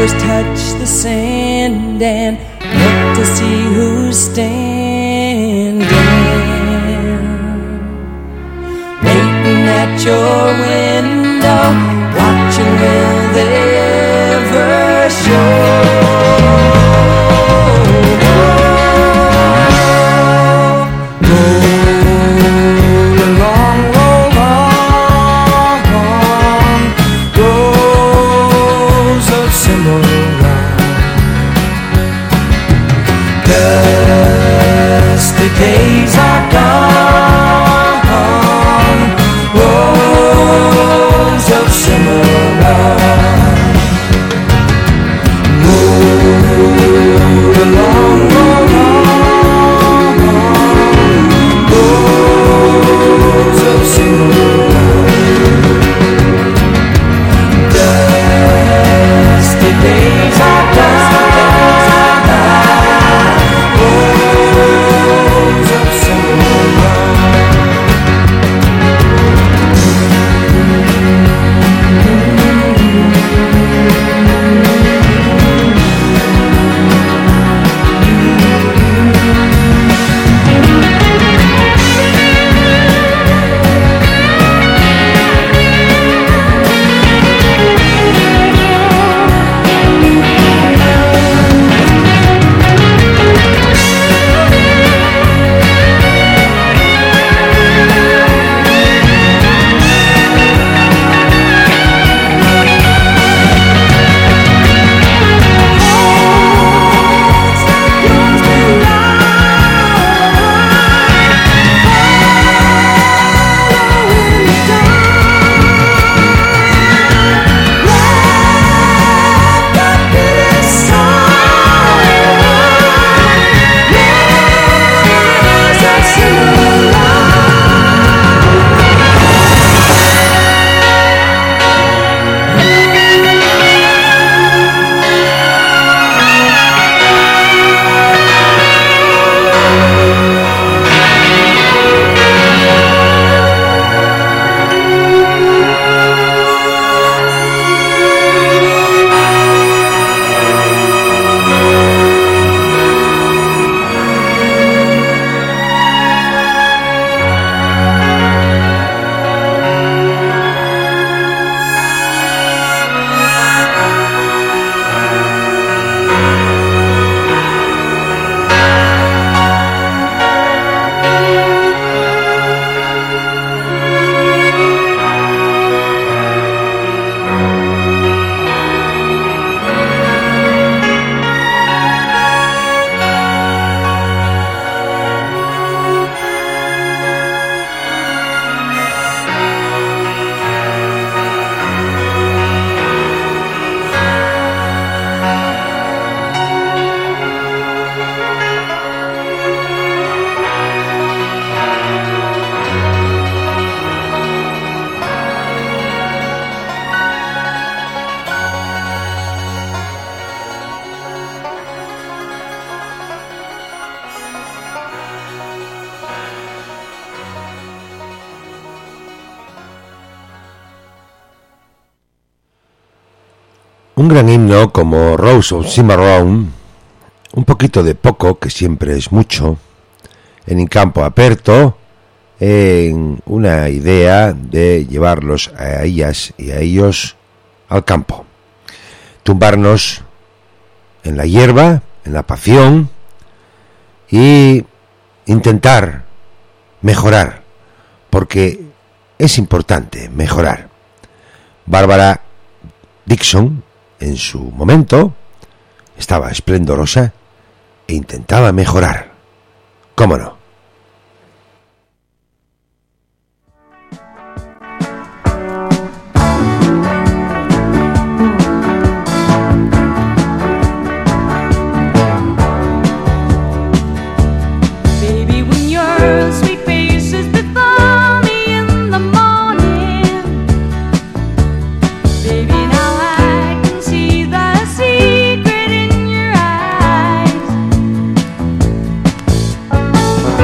shoulders touch the sand and look to see who's standing, waiting at your window, watching will they ever show. The days are gone, rose of Cimarron. Roll along, roll on, rose of Cimarron. Dusty days are gone. Un gran himno como Rose of Cimarron, un poquito de poco, que siempre es mucho, en un campo aperto, en una idea de llevarlos a ellas y a ellos al campo. Tumbarnos en la hierba, en la pasión, y intentar mejorar, porque es importante mejorar. Bárbara Dixon, en su momento, estaba esplendorosa e intentaba mejorar. ¿Cómo no? Secret in your eyes.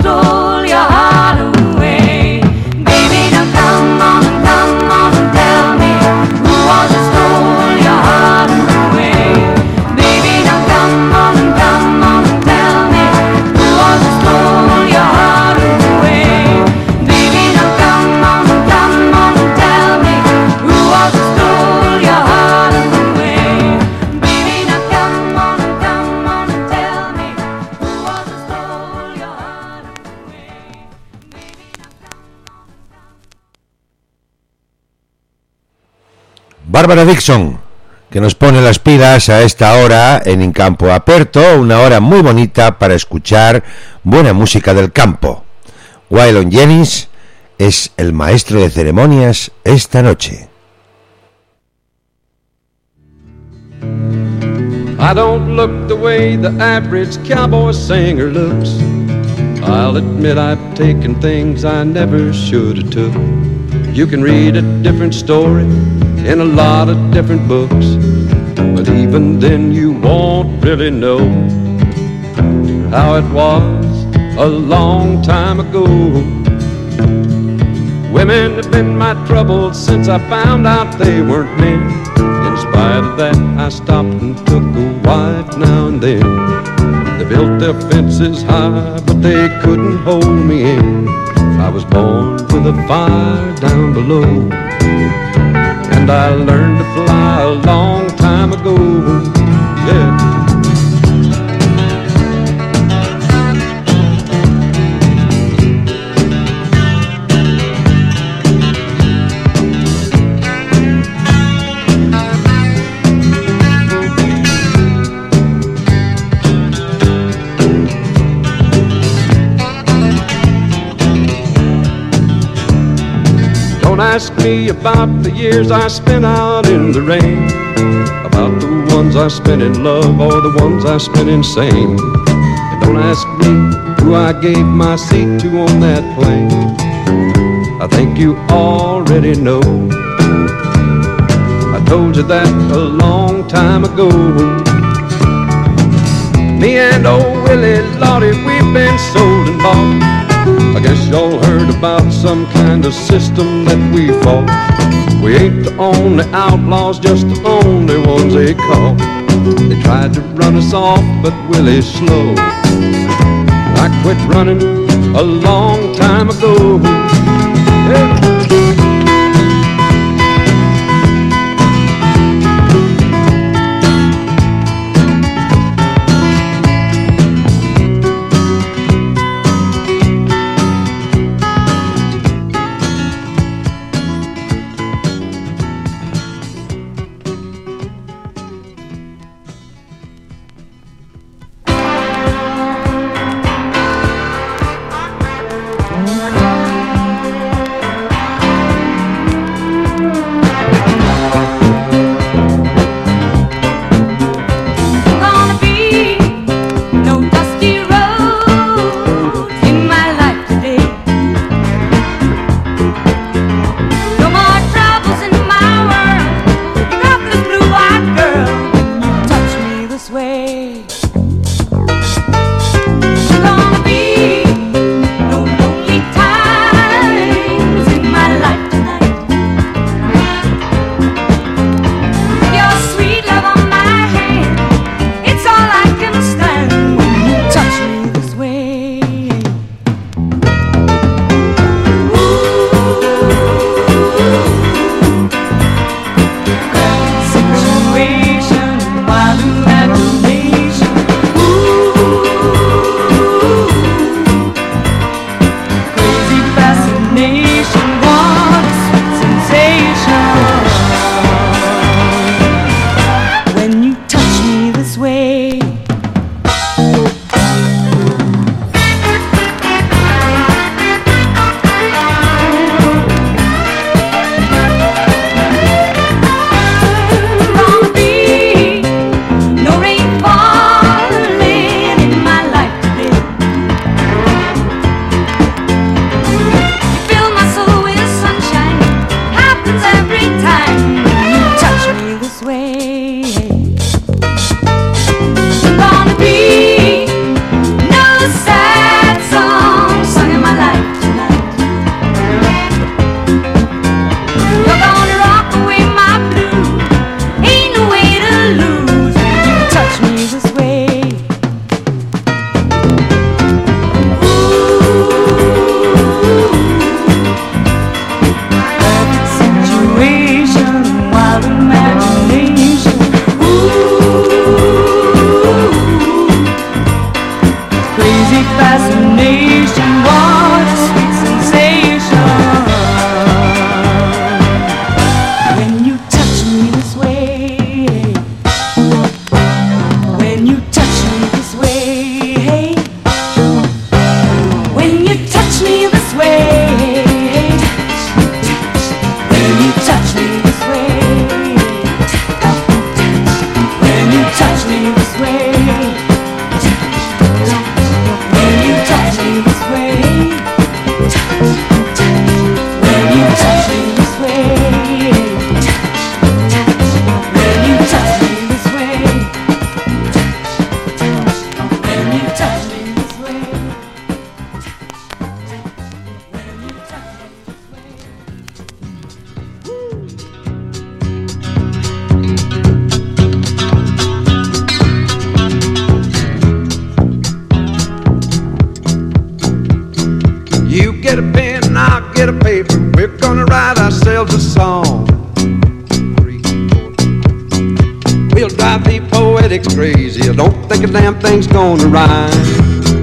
stole your heart away. Baby, now come on and come on and tell me who was it stole your heart away. Baby, now come on and come on and tell me who was it stole your heart away. Baby, now come on and come on and tell me who was it stole your heart away. Baby, now come on and come on and tell me who was it stole your heart away. Baby, now come on and come. Bárbara Dixon, que nos pone las pilas a esta hora en In Campo Aperto, una hora muy bonita para escuchar buena música del campo. Waylon Jennings es el maestro de ceremonias esta noche. I don't look the way the average cowboy singer looks. I'll admit I've taken things I never should have took. You can read a different story in a lot of different books, but even then you won't really know how it was a long time ago. Women have been my trouble since I found out they weren't men. In spite of that, I stopped and took a wife now and then. They built their fences high, but they couldn't hold me in. I was born with a fire down below, and I learned to fly a long time ago. Yeah. Don't ask me about the years I spent out in the rain, about the ones I spent in love or the ones I spent insane. And don't ask me who I gave my seat to on that plane. I think you already know. I told you that a long time ago. Me and old Willie Lottie, we've been sold and bought. I guess y'all heard about some kind of system that we fought. We ain't the only outlaws, just the only ones they caught. They tried to run us off, but Willie's slow. I quit running a long time ago. Yeah. You get a pen and I'll get a paper. We're gonna write ourselves a song. Three, four. We'll drive the poetics crazy. I don't think a damn thing's gonna rhyme.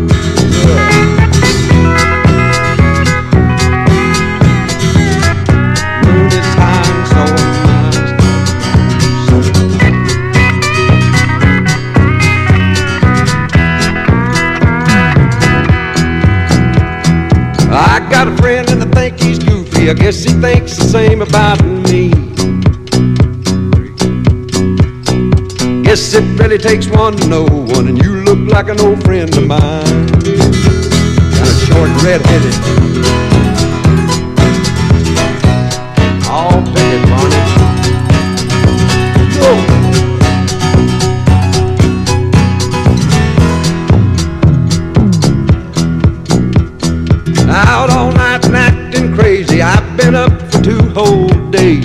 I got a friend and I think he's goofy. I guess he thinks the same about me. Guess it really takes one to know one, and you look like an old friend of mine. Kind of short and red-headed. I'll take it, Barney. Go! Out all night and acting crazy. I've been up for two whole days.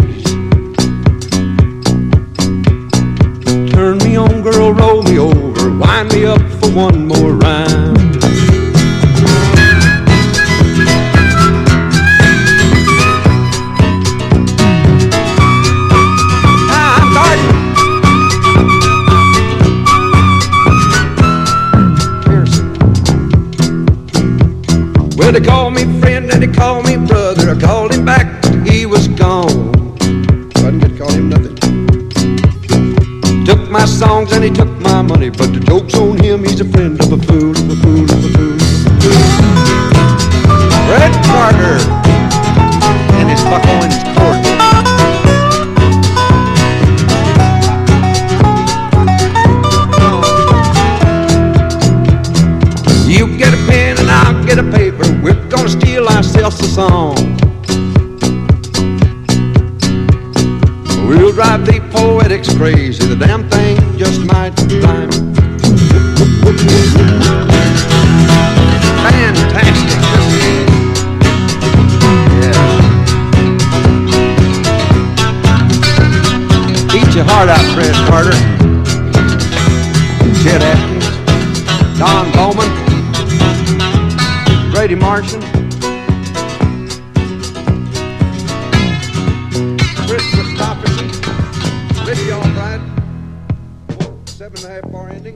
Turn me on, girl, roll me over. Wind me up for one more rhyme. I'm Garden. Pearson. Well, they call me friend and they call me brother. I called him back, but he was gone. I didn't get to call him nothing. Took my songs and he took my money, but the joke's on him, he's a friend of a fool, of a fool, of a fool. Red Carter and his buckle and his cord. You get a pen and I'll get a paper. We're gonna steal ourselves a song. We'll drive the poetics crazy. The damn thing just might rhyme. Fantastic. Yeah. Eat your heart out, Fred Carter. Chet Atkins. Don Bowman. Brady Martian. Chris Christopherson. Ricky Albright. Seven and a half bar ending.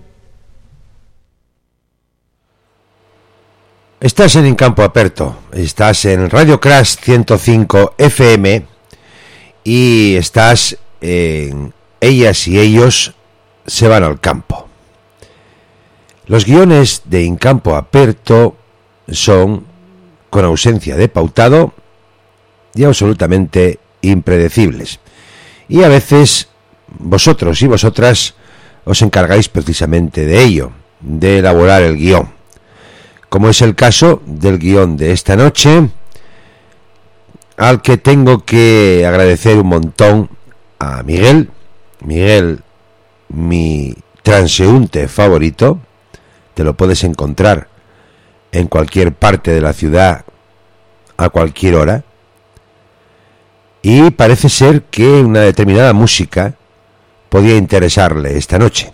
Estás en In Campo Aperto, estás en Radio Crash ciento cinco F M y estás en Ellas y Ellos se van al campo. Los guiones de In Campo Aperto son con ausencia de pautado y absolutamente impredecibles. Y a veces vosotros y vosotras os encargáis precisamente de ello, de elaborar el guión. Como es el caso del guión de esta noche, al que tengo que agradecer un montón a Miguel. Miguel, mi transeúnte favorito, te lo puedes encontrar en cualquier parte de la ciudad a cualquier hora. Y parece ser que una determinada música podía interesarle esta noche.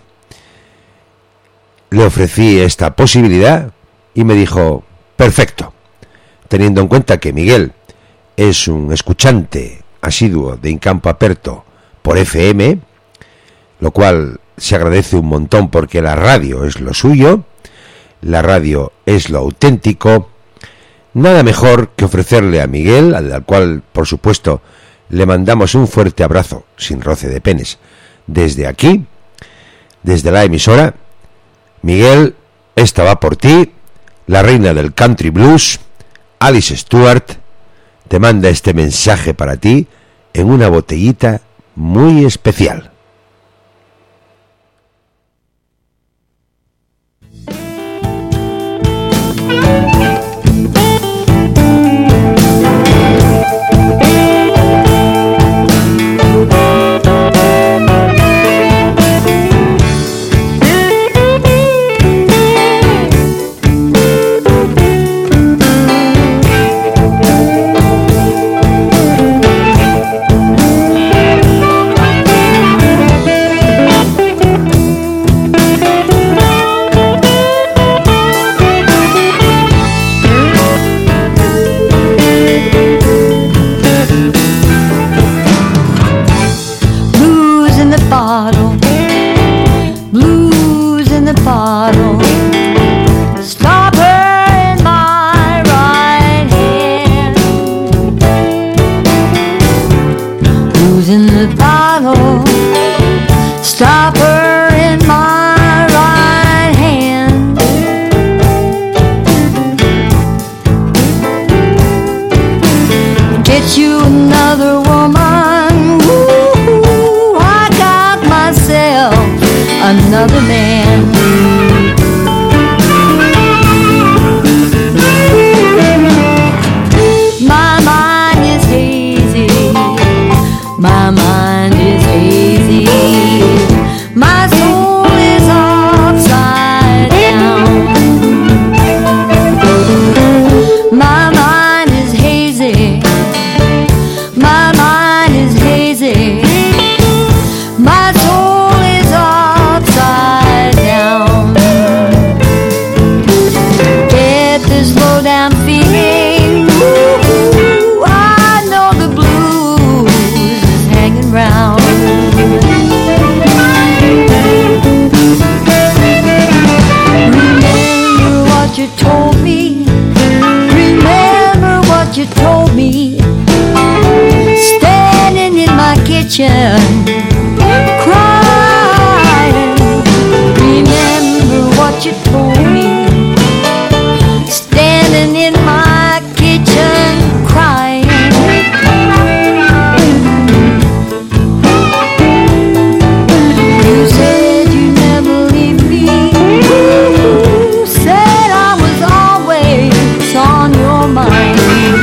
Le ofrecí esta posibilidad y me dijo, perfecto, teniendo en cuenta que Miguel es un escuchante asiduo de In Campo Aperto por F M, lo cual se agradece un montón porque la radio es lo suyo, la radio es lo auténtico. Nada mejor que ofrecerle a Miguel, al cual por supuesto le mandamos un fuerte abrazo sin roce de penes desde aquí, desde la emisora. Miguel, esta va por ti. La reina del country blues, Alice Stewart, te manda este mensaje para ti en una botellita muy especial. Thank you. get you another woman. Ooh, I got myself another man. My mind is hazy, my mind is hazy, my soul is upside down. My mind is hazy, my mind is hazy, my soul is upside down. Get this low down feeling, ooh, I know the blues is hanging round. Remember what you told me, remember what you told me, standing in my kitchen crying. Remember what you told me, standing in my kitchen crying. You said you never leave me, you said I was always on your mind.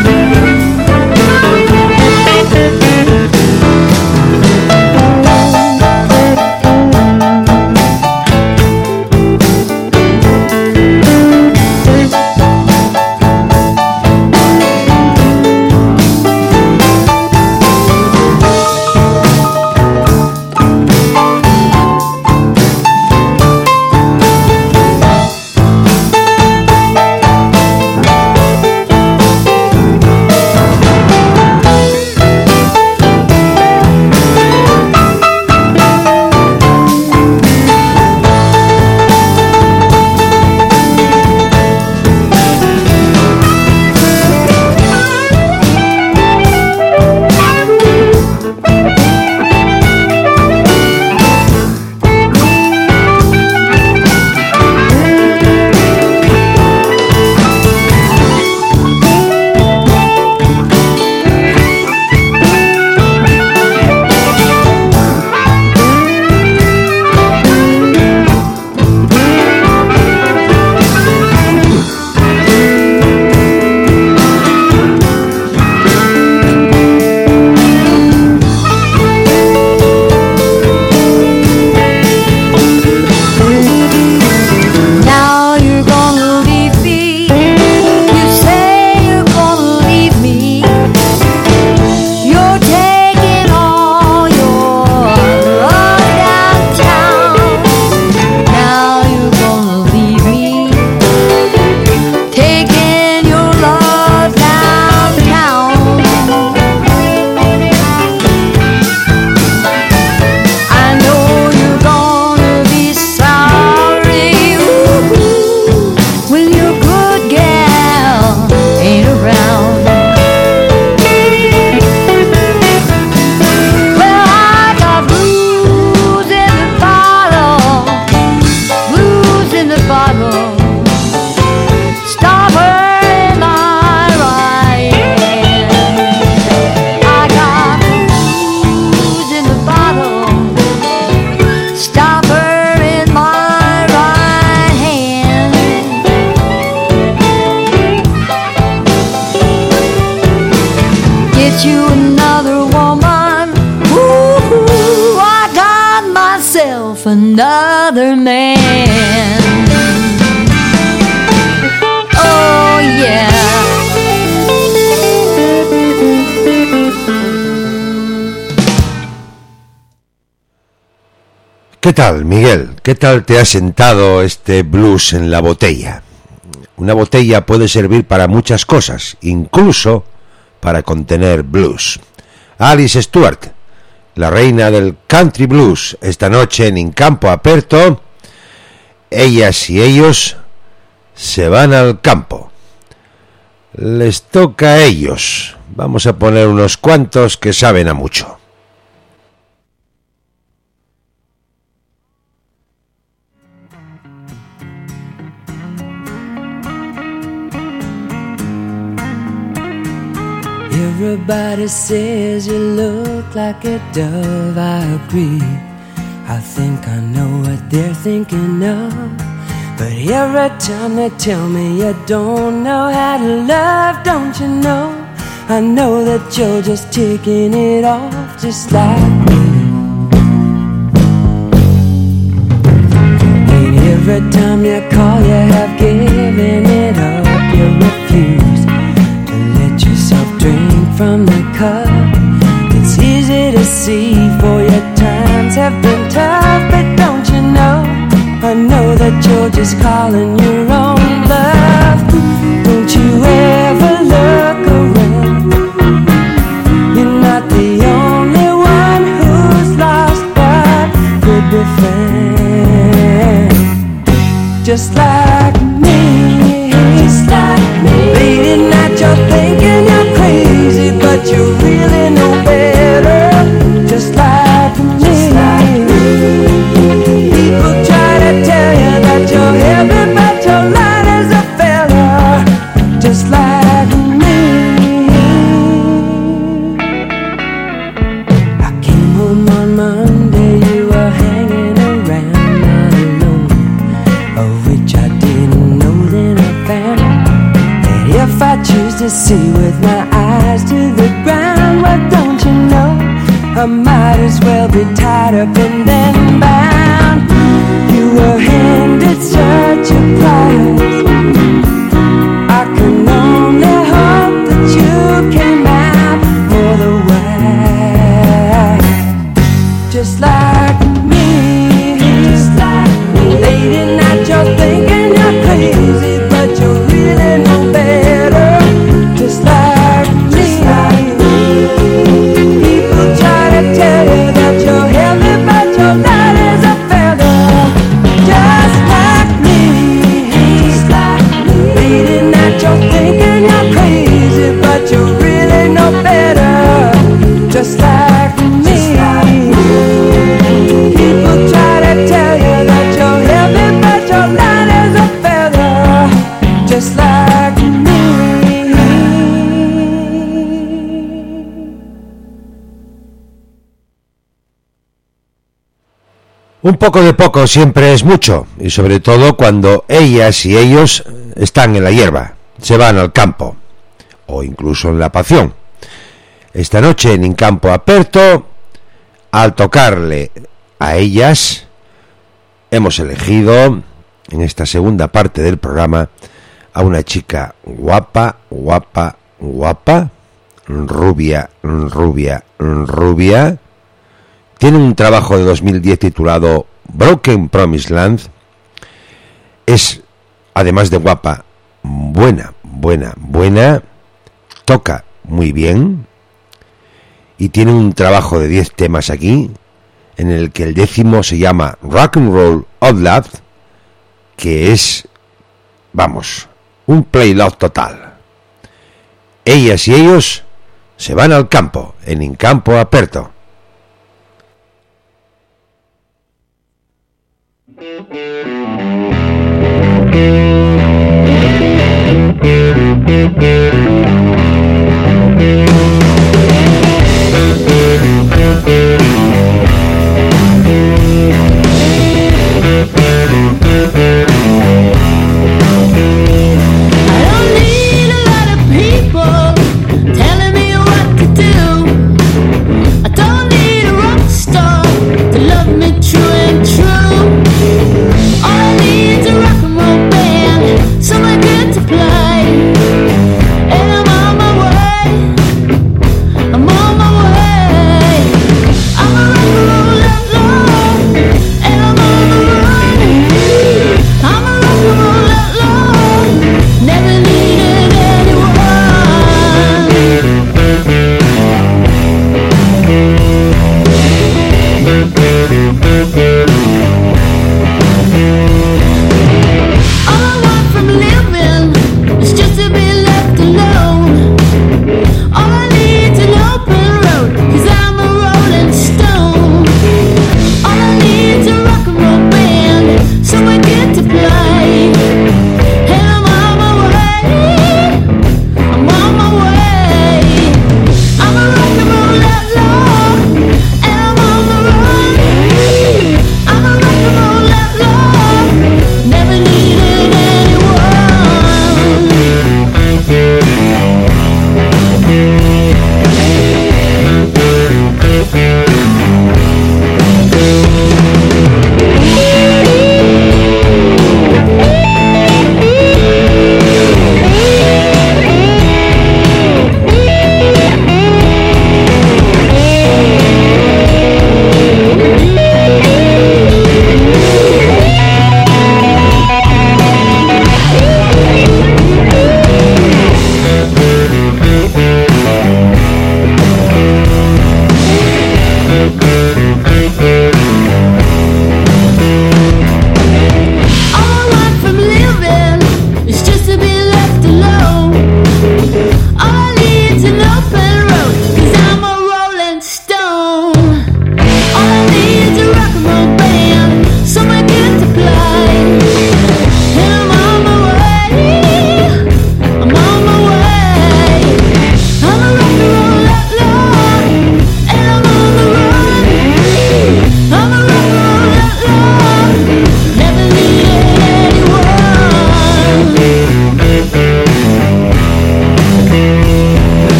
Another man. Oh yeah. ¿Qué tal, Miguel? ¿Qué tal te ha sentado este blues en la botella? Una botella puede servir para muchas cosas, incluso para contener blues. Alice Stewart, la reina del country blues, esta noche en In Campo Aperto. Ellas y ellos se van al campo. Les toca a ellos. Vamos a poner unos cuantos que saben a mucho. Everybody says you look like a dove, I agree. I think I know what they're thinking of. But every time they tell me you don't know how to love, don't you know? I know that you're just taking it off just like me. And every time you call you have given it up, you refuse to let yourself drink from the cup. It's easy to see for your times have been tough, but don't you know, I know that you're just calling your own bluff. Don't you ever look around, you're not the only one who's lost but could be found. Just like me, just like me. Late at night you're thinking you're crazy, but you really know better. Just like me, just like me. People try to tell you that you're heavy, but you're light as a feather. Just like me. I came home on Monday, you were hanging around all alone, of which I didn't know. Then I found that if I choose to see with my eyes to the ground, well, don't you know, I might as well be tied up and then bound. You were handed such a prize, I can only hope that you came out for the wise. Just like me, just like me. Late at night you're thinking you're crazy, but you really know better. Just like me, just like me. People try to tell you that you're heavy, but you're light as a feather. Just like me, just like me. Late at night you're thinking you're crazy, but you really know better. Just like me, just like me. People try to tell you that you're heavy, but you're light as a feather. Just like me. Un poco de poco siempre es mucho, y sobre todo cuando ellas y ellos están en la hierba, se van al campo, o incluso en la pasión. Esta noche en Incampo Aperto, al tocarle a ellas, hemos elegido, en esta segunda parte del programa, a una chica guapa, guapa, guapa, rubia, rubia, rubia. Tiene un trabajo de dos mil diez titulado Broken Promised Land. Es, además de guapa, buena, buena, buena. Toca muy bien. Y tiene un trabajo de diez temas aquí, en el que el décimo se llama Rock and Roll of Love, que es, vamos, un play love total. Ellas y ellos se van al campo, en Incampo Aperto. Someone good to play.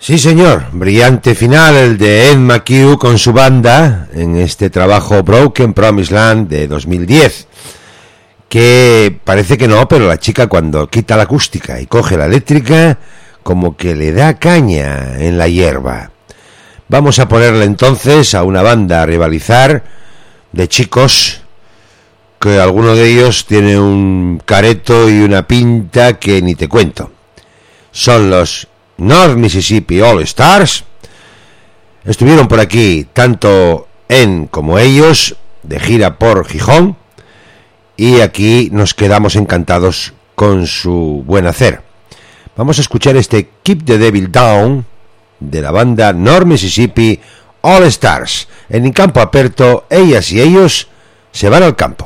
Sí, señor, brillante final el de Ed McHugh con su banda en este trabajo Broken Promised Land de dos mil diez, que parece que no, pero la chica cuando quita la acústica y coge la eléctrica, como que le da caña en la hierba. Vamos a ponerle entonces a una banda a rivalizar de chicos, que alguno de ellos tiene un careto y una pinta que ni te cuento. Son los North Mississippi All Stars. Estuvieron por aquí tanto en como ellos de gira por Gijón, y aquí nos quedamos encantados con su buen hacer. Vamos a escuchar este Keep the Devil Down de la banda North Mississippi All Stars. En el campo aperto, ellas y ellos se van al campo.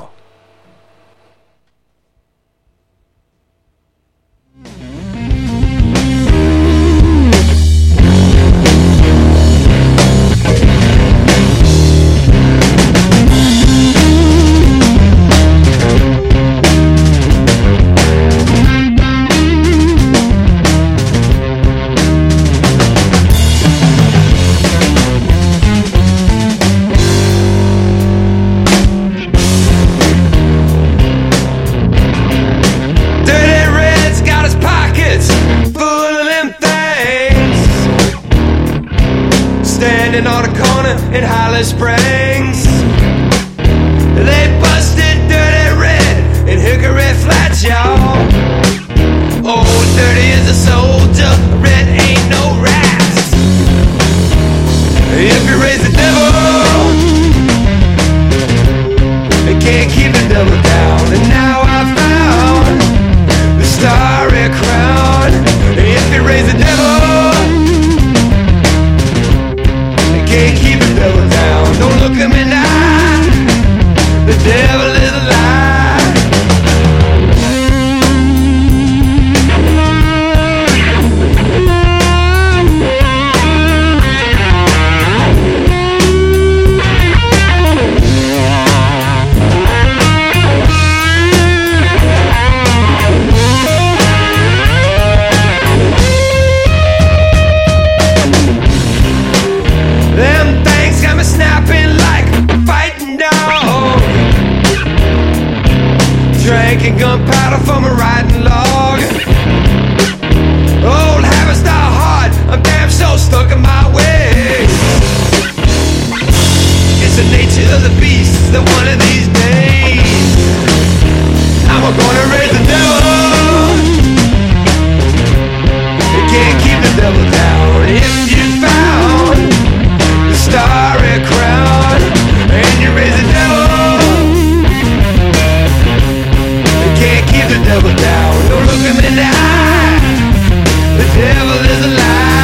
On a corner in Holly Springs, they busted Dirty Red in Hickory Flats, y'all. Old Dirty is a soldier, Red ain't no rats. If you raise the devil, they can't keep the devil down. And now I found the starry crown. If you raise the devil, can't keep the devil down. Don't look at me now. The devil is alive. Them things got me snapping like a fighting dog. Drinking gunpowder from a riding log. Old habits die hard, I'm damn so stuck in my ways. It's the nature of the beast that one of these days I'm gonna raise the devil. You can't keep the devil down. If you found starry crown and you raise the devil, you can't keep the devil down. Don't look him in the eye. The devil is alive.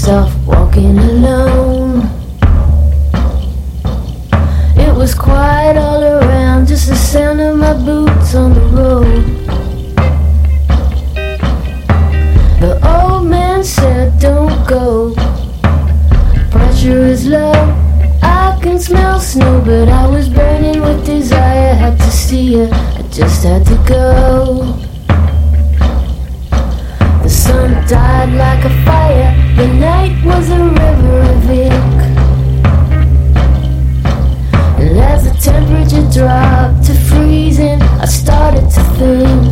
myself walking alone. It was quiet all around, just the sound of my boots on the road. The old man said, don't go, pressure is low. I can smell snow, but I was burning with desire. Had to see you, I just had to go. The sun died like a fire, the night was a river of ink. And as the temperature dropped to freezing, I started to think.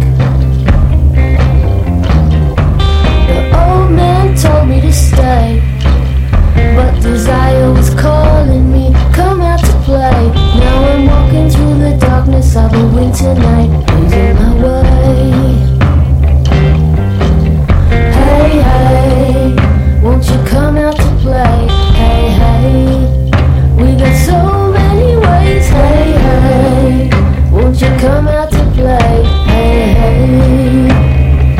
The old man told me to stay, but desire was calling me, come out to play. Now I'm walking through the darkness of a winter night, losing my way. Hey, hey, won't you come out to play? Hey, hey, we got so many ways. Hey, hey, won't you come out to play? Hey, hey.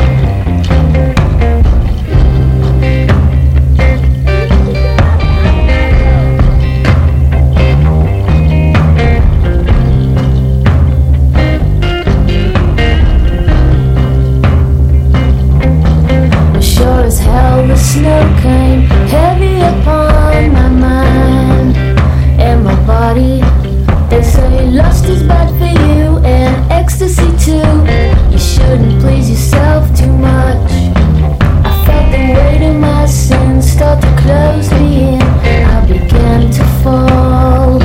The snow came heavy upon my mind and my body. They say lust is bad for you and ecstasy too. You shouldn't please yourself too much. I felt the weight of my sins start to close me in. I began to fall.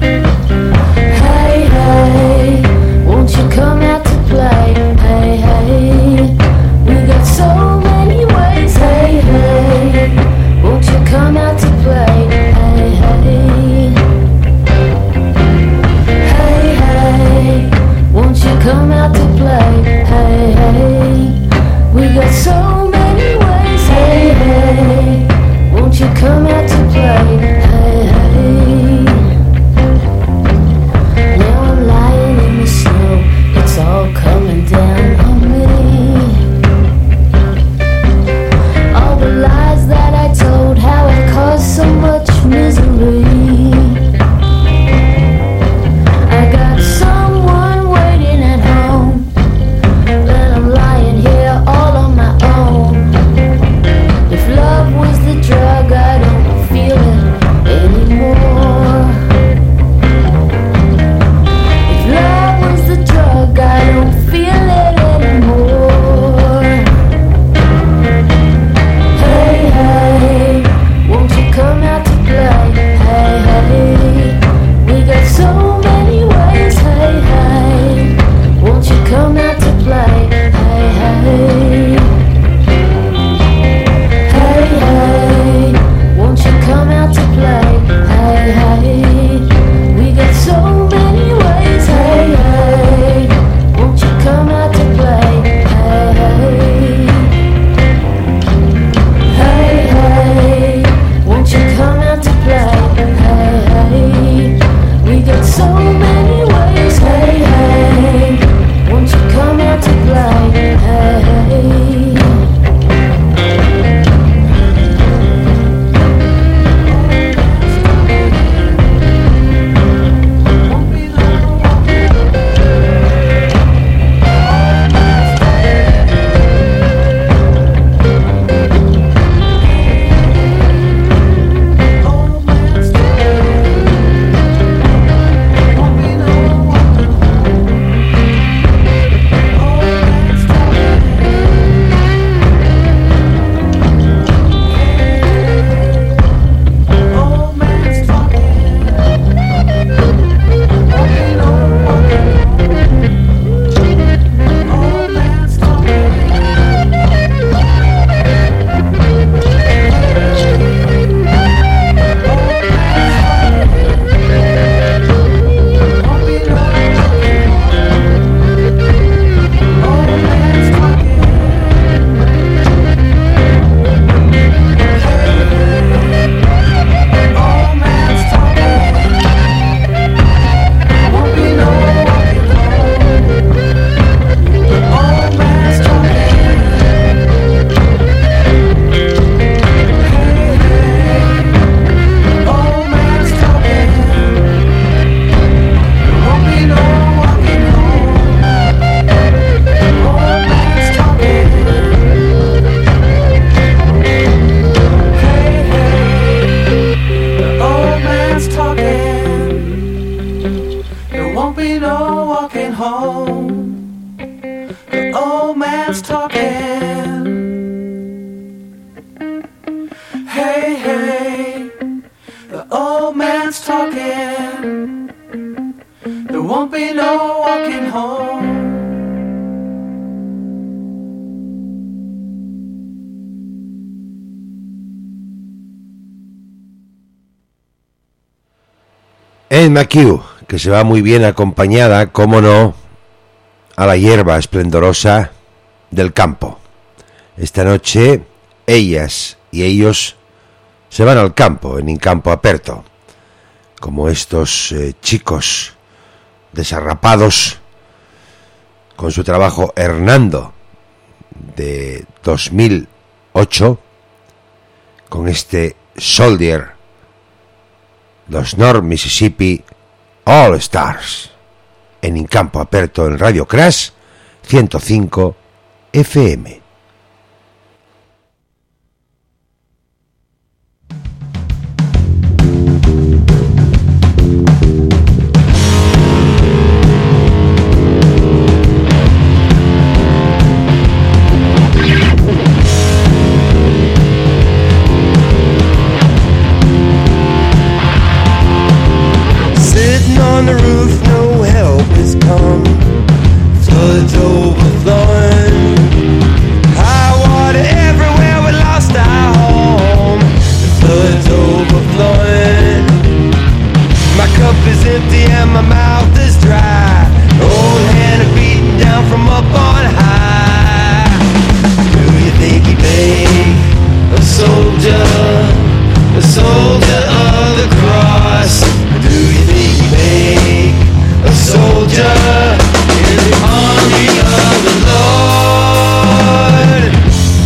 Hey, hey, won't you come out to play? Hey, hey, we got so many ways. Hey, hey, won't you come out to play? Hey, hey, hey, hey, won't you come out to play? Hey, hey, we got so many ways. Hey, hey. hey, hey, the old man's talking. There won't be no walking home. Anne McHugh, que se va muy bien acompañada, cómo no, a la hierba esplendorosa del campo. Esta noche ellas y ellos se van al campo, en un campo aperto, como estos eh, chicos desarrapados con su trabajo Hernando de dos mil ocho, con este Soldier, los North Mississippi All Stars, en un campo aperto en Radio Crash ciento cinco F M. On the roof, no help has come. Floods overflowing, high water everywhere. We lost our home. The floods overflowing. My cup is empty and my mouth is dry. Old Hannah beaten down from up on high. Do you think he made a soldier, a soldier of the cross? Do you think he made a soldier in the army of the Lord?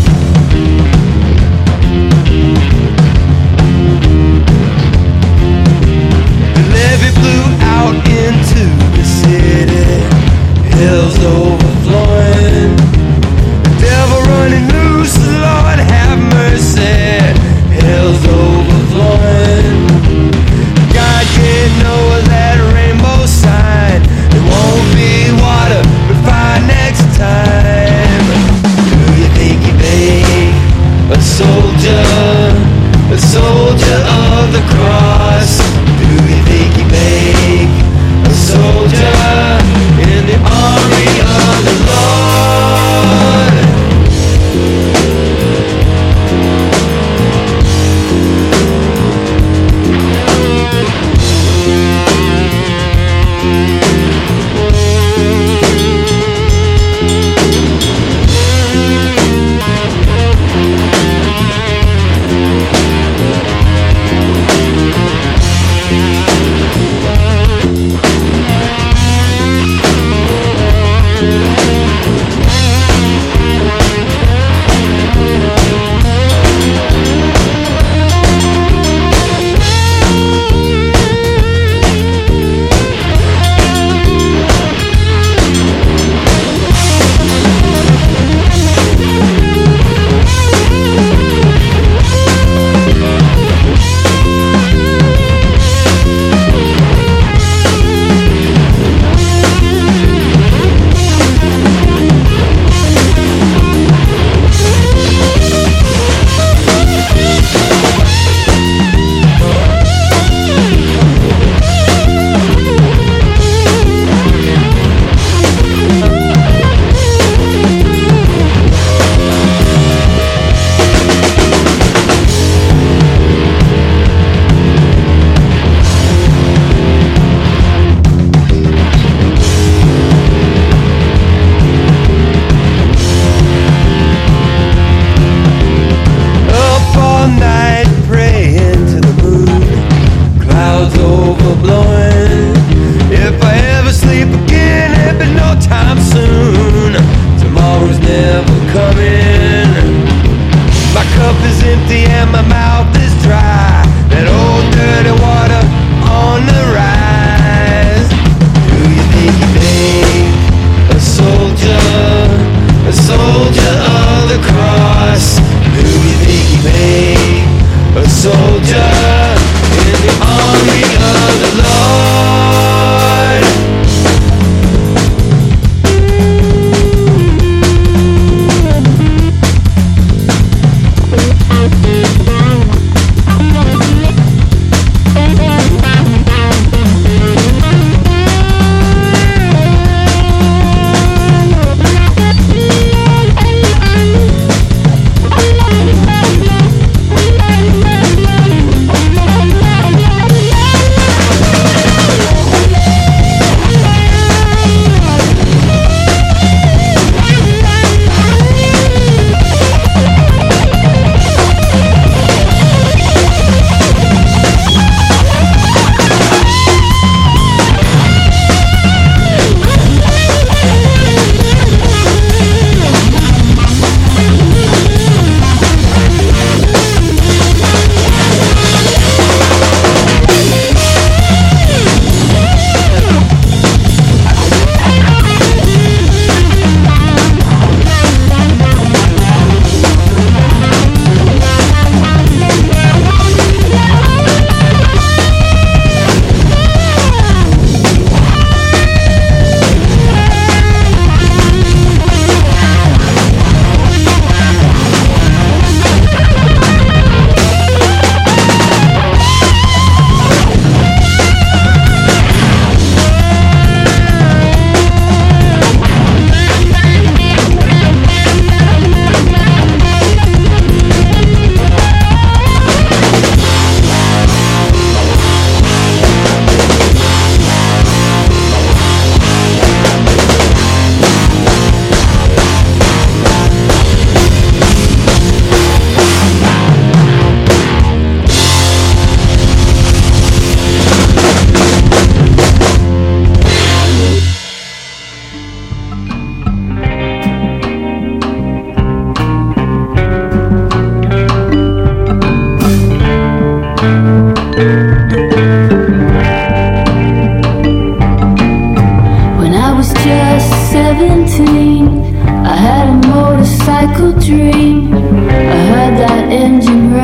The levee blew out into the city, hell's overflowing, the devil running loose, Lord have mercy, hell's overflowing. God gave Noah that rainbow sign. There won't be water, but fire next time. Do you think he made a soldier, a soldier of the cross? Do you think he made a soldier in the army of the Lord? Bye.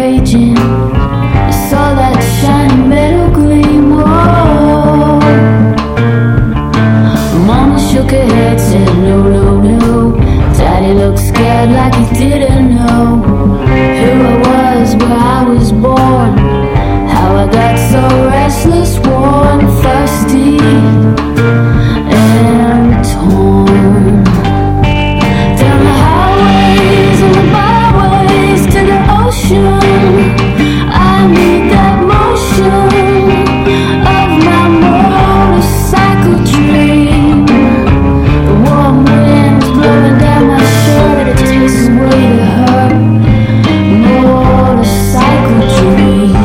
raging. I saw that shiny metal gleam. Whoa. Mama shook her head, said no, no, no. Daddy looked scared like he didn't know who I was, where I was born, how I got so restless, warm, thirsty, and torn. Down the highways and the byways to the ocean, I need that motion of my motorcycle dream. The warm winds blowing down my shirt, it takes away the hurt. Motorcycle dream.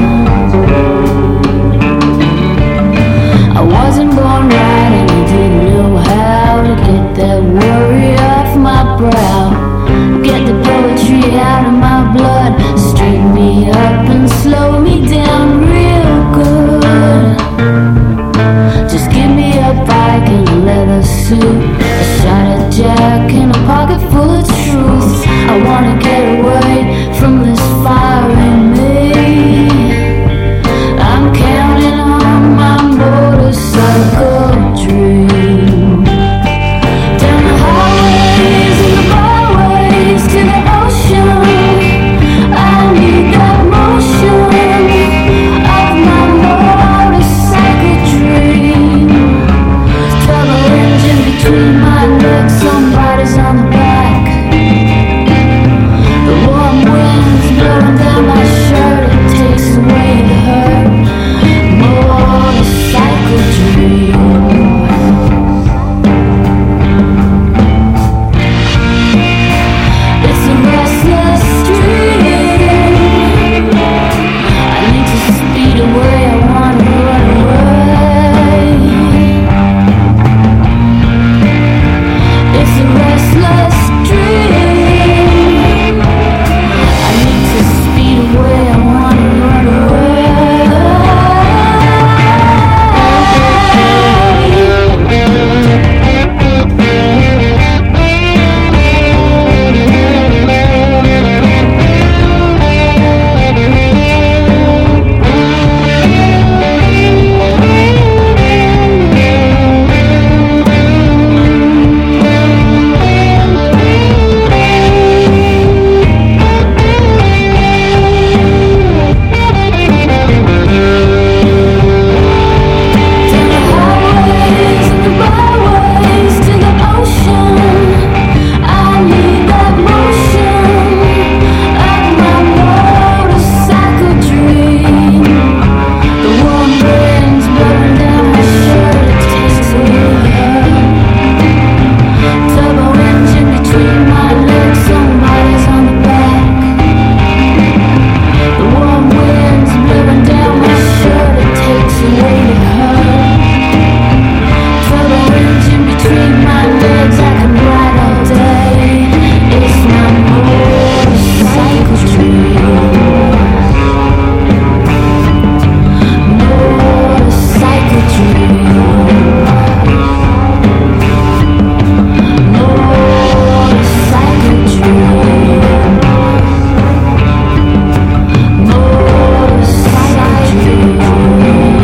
I wasn't born right and I didn't know how to get that worry off my brow, get the poetry out of my blood, straighten me up and slow me down real good. Just give me a bike and a leather suit, a shot of Jack and a pocket full of truth. I wanna get away from this fire in me. I'm counting on my motorcycle dream. Down the highways and the byways to the ocean, I need that motion of my motorcycle dream. Trouble engine between my legs, somebody's on the back. The warm winds blowing down my shirt, it takes away the hurt. Motorcycle dream. It's a restless dream. I need to speed away, I wanna run away. It's a restless dream. I need to speed away, I wanna run away. Down the highways and the byways to the ocean, I need that motion of my motorcycle dream. The warm winds blowing down my shirt, it takes away the hurt. Turbo engine between my legs, somebody's on the back. The warm winds blowing down my shirt, it takes away the hurt. Turbo engine between my legs, I can ride all day. It's my motorcycle dream. Motorcycle dream. Motorcycle dream. Motorcycle dream.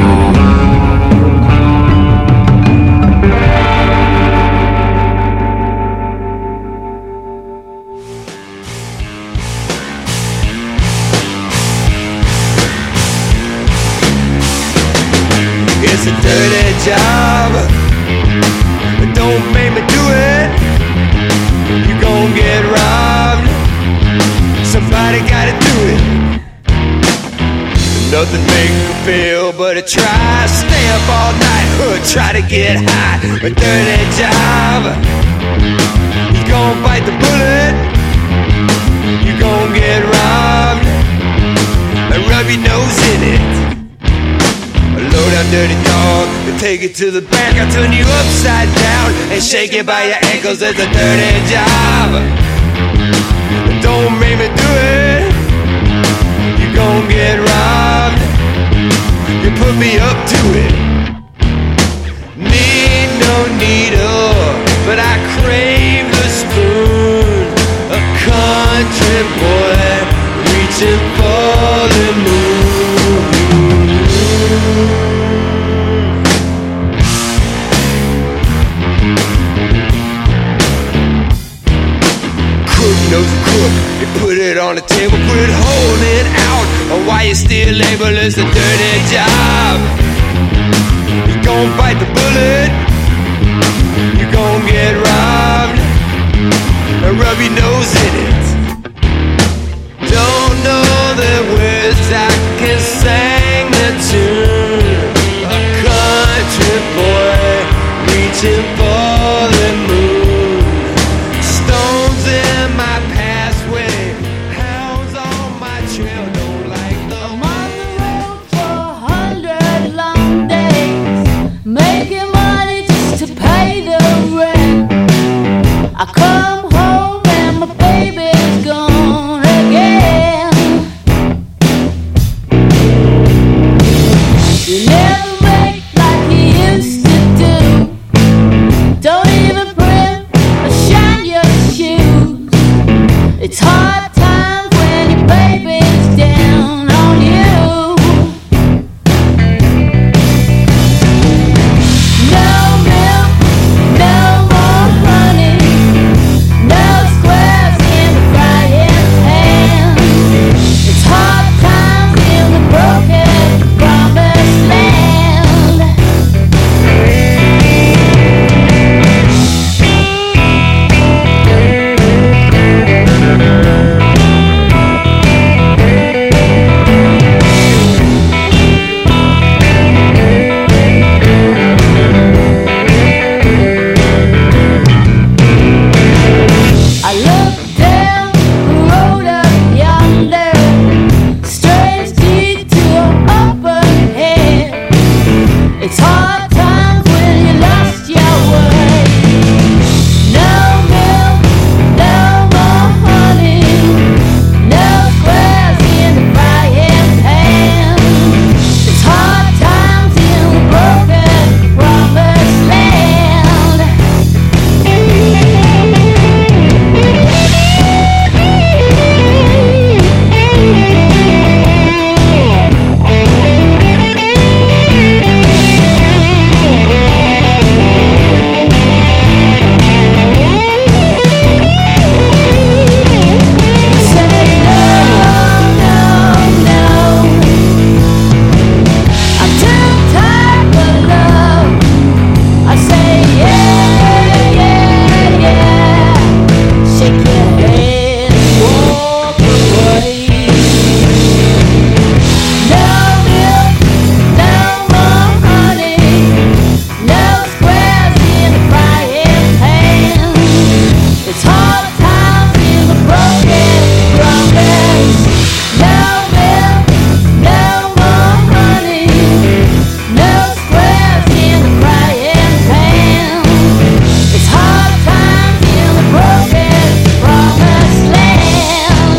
It's a dirty job, but don't make me do it. You gon' get robbed, somebody gotta do it. Nothing make me feel but to try, stay up all night, huh, try to get high. A dirty job, you gon' bite the bullet, you gon' get robbed, and rub your nose in it. Low down dirty dog, and take it to the back. I turn you upside down and shake it by your ankles. It's a dirty job, don't make me do it. You gon' get robbed, you put me up to it. Need no needle, but I crave the spoon. A country boy reaching for steal labor is a dirty job. You gon' bite the bullet, you gon' get robbed, and rub your nose in it. Don't know the words, I can sing the tune. A country boy reaching for the moon. Stones in my pathway, hounds on my trail. Don't like the I'm on the road for a hundred long days, making money just to pay the rent. I come home and my baby's gone again. You never make like you used to do. Don't even print or shine your shoes. It's hard times when your baby's down on you. No milk, no more honey, no squares in the frying pan. It's hard times in the broken promised land. I look down the road up yonder, strange detour up ahead. It's hard times when you lost your way. No milk, no more honey, no squares in the frying pan. It's hard times in the broken promised land. Say no, no, no. I'm too tired for love. I say yeah, yeah, yeah. Shake your head and walk away. No milk, no more honey, no squares in the frying pan. It's hard times in the broken promise. No milk, no more honey, no squares in the frying pan. It's hard times in the broken promised land.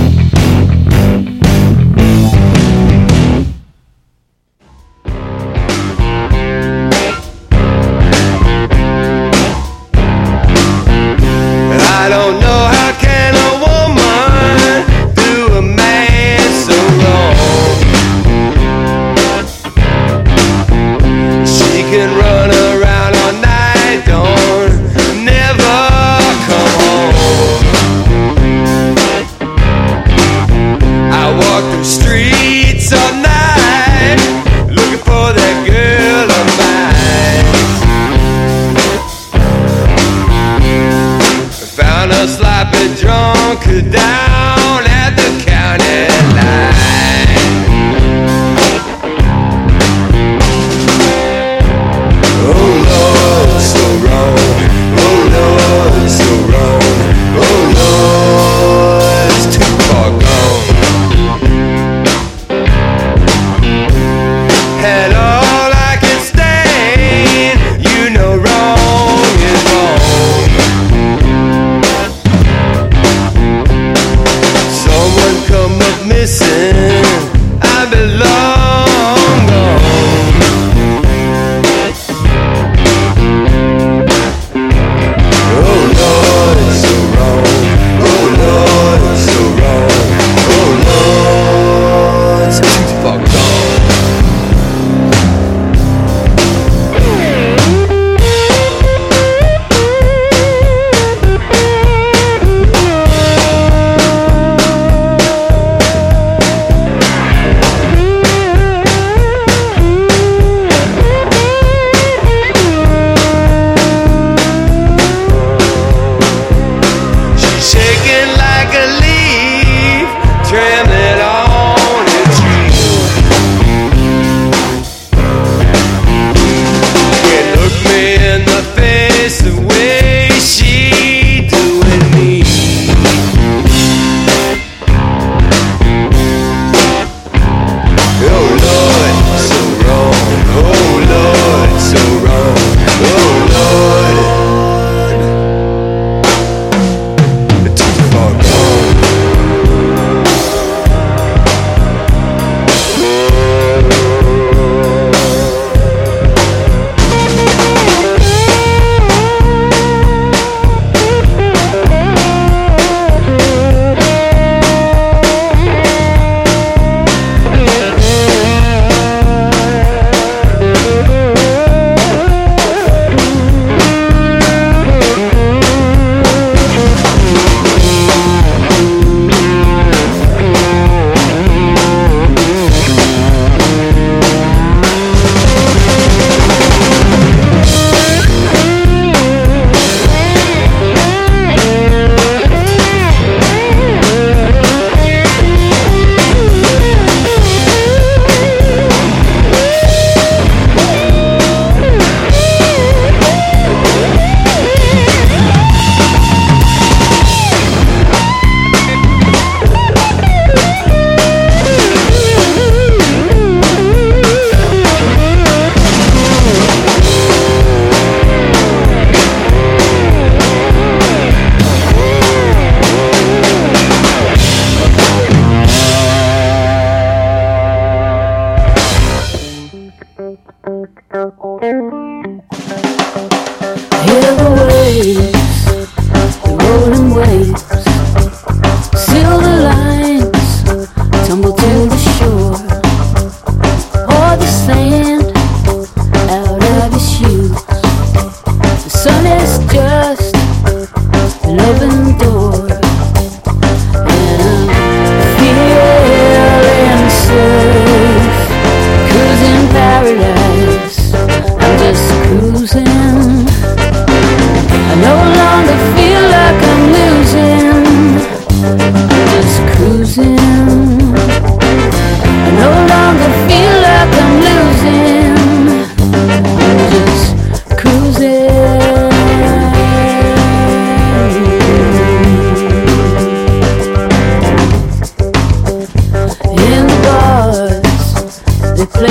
I don't know how can a woman do a man so wrong. She can run around all night, don't never come home. I walk the streets all night looking for that girl of mine. Found her sloppy drunk down at the county line. Oh Lord, it's so wrong. Oh Lord, it's so wrong. Oh Lord, it's too far gone. And all I can stand, you know wrong is wrong. Someone come up missing, I belong gone. Oh Lord, it's so wrong. Oh Lord, it's so wrong. Oh Lord, it's too far gone.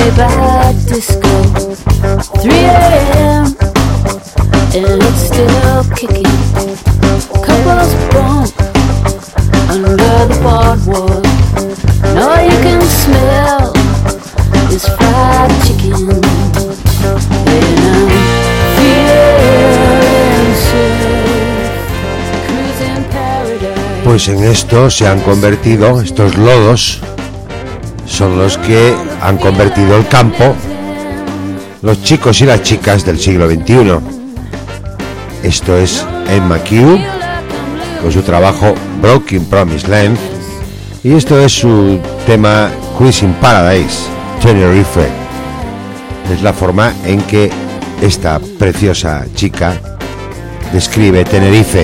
really bad disco. three a.m. and it's still kicking. Couples bump under the boardwalk. And all you can smell is fried chicken. And I'm feeling safe, cruising paradise. Pues en esto se han convertido, estos lodos son los que han convertido el campo, los chicos y las chicas del siglo veintiuno. Esto es Emma Q con su trabajo Broken Promised Land, y esto es su tema Cruising Paradise, Tenerife. Es la forma en que esta preciosa chica describe Tenerife.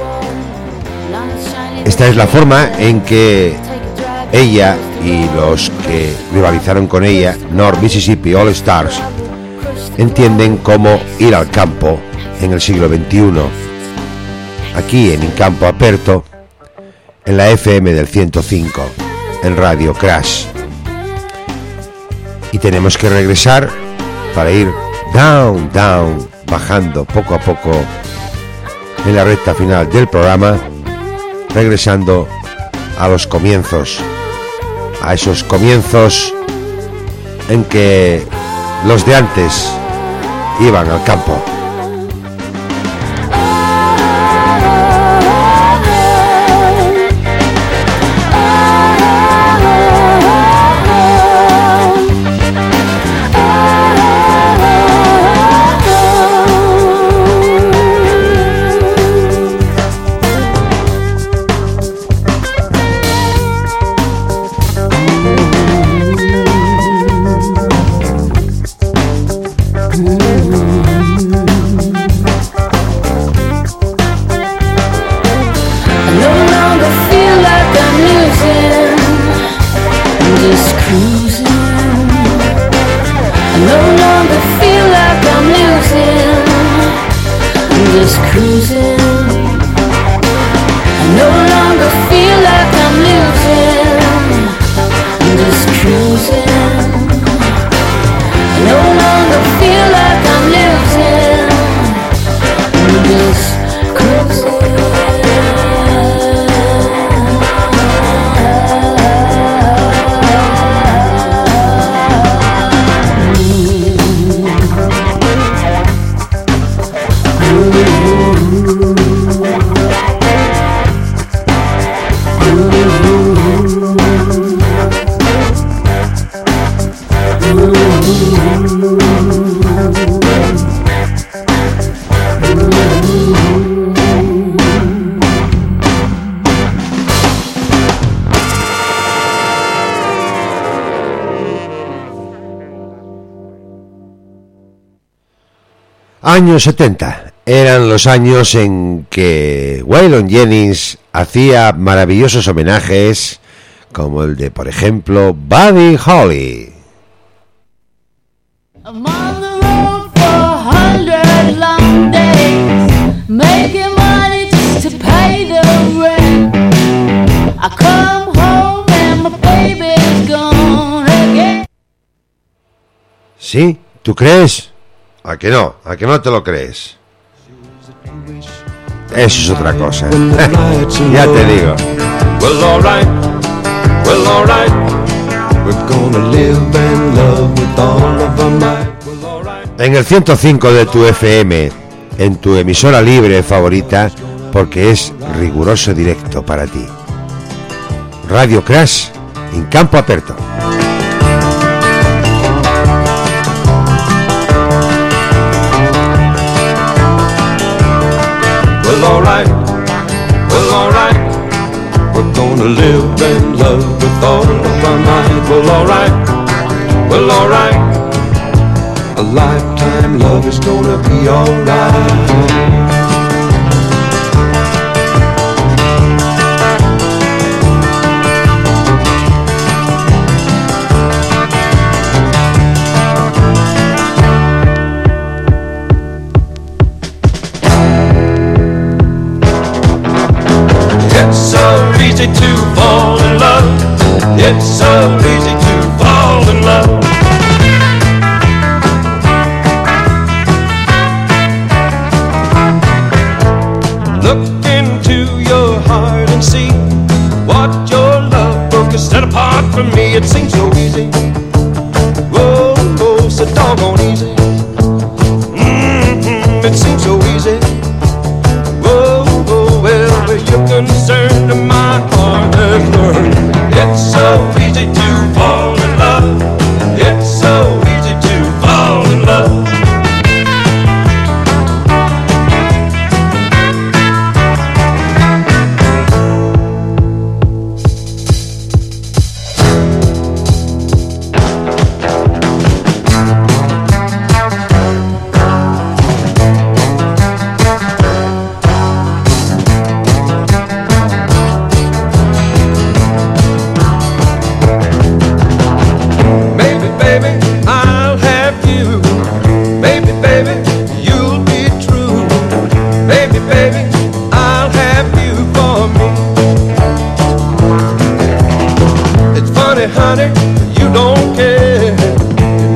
Esta es la forma en que ella y los que rivalizaron con ella, North Mississippi All Stars, entienden cómo ir al campo en el siglo veintiuno. Aquí en In Campo Aperto, en la F M del ciento cinco, en Radio Crash. Y tenemos que regresar para ir down, down, bajando poco a poco en la recta final del programa, regresando a los comienzos, a esos comienzos en que los de antes iban al campo. Años setenta eran los años en que Waylon Jennings hacía maravillosos homenajes, como el de, por ejemplo, Buddy Holly. I'm on the road for a hundred long days, making money just to pay the rent. I come home and my baby's gone again. ¿Sí? ¿Tú crees? ¿A que no? ¿A que no te lo crees? Eso es otra cosa. Ya te digo. Well, all right. Well, all right. We're gonna live and love with all of our might. Well, all right. En el ciento cinco de tu F M, en tu emisora libre favorita, porque es riguroso directo para ti. Radio Crash, en Campo Aperto. Well, all right. Well, all right. We're gonna live and love with all of our might. Well, all right. Well, all right. A lifetime love is gonna be all right. To fall in love, it's so easy to fall in love.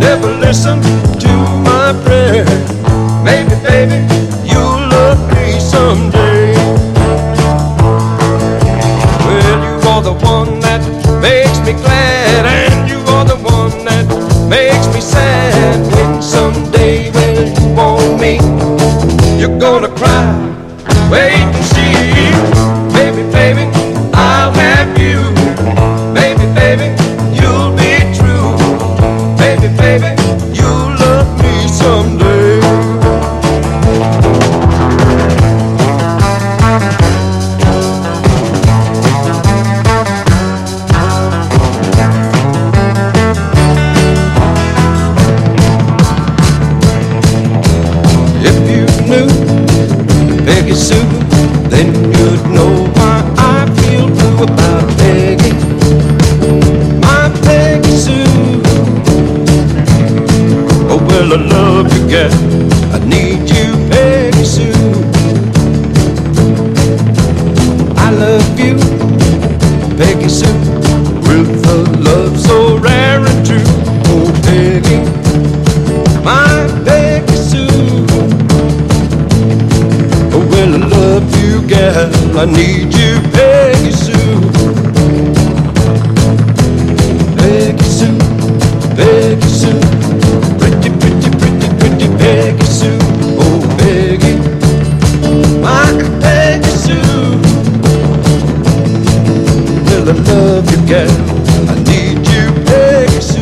ever listen to my prayer. Maybe, baby, you'll love me someday. Well, you are the one that makes me glad, and you are the one that makes me sad. When someday, well, you want me, you're gonna cry. Wait and see. Baby, baby, I'll have you. Baby, baby, you'll be true. Baby, baby, you'll love me someday. If you knew Peggy Sue, then you'd know why I feel blue about Peggy, my Peggy Sue. Oh, well, I love you, girl, I need you, Peggy Sue. I love you, Peggy Sue, with a love so rare and true. Oh, Peggy, my Peggy Sue. Oh, well, I love you, girl, I need you, Peggy Sue. Peggy Sue, Peggy Sue, pretty, pretty, pretty, pretty Peggy Sue. Oh, Peggy, my Peggy Sue. Well, I love you, girl, I need you, Peggy Sue.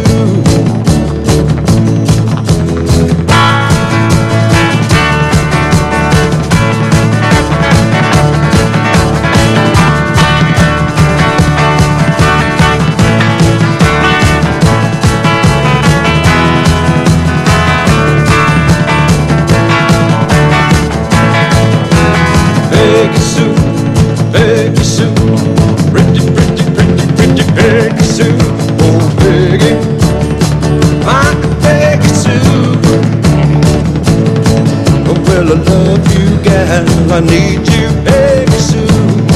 Peggy Sue, Peggy Sue, pretty, pretty, pretty, pretty Peggy Sue. Oh, Peggy, my Peggy Sue. Oh, well, I love you, gal, I need you, Peggy Sue.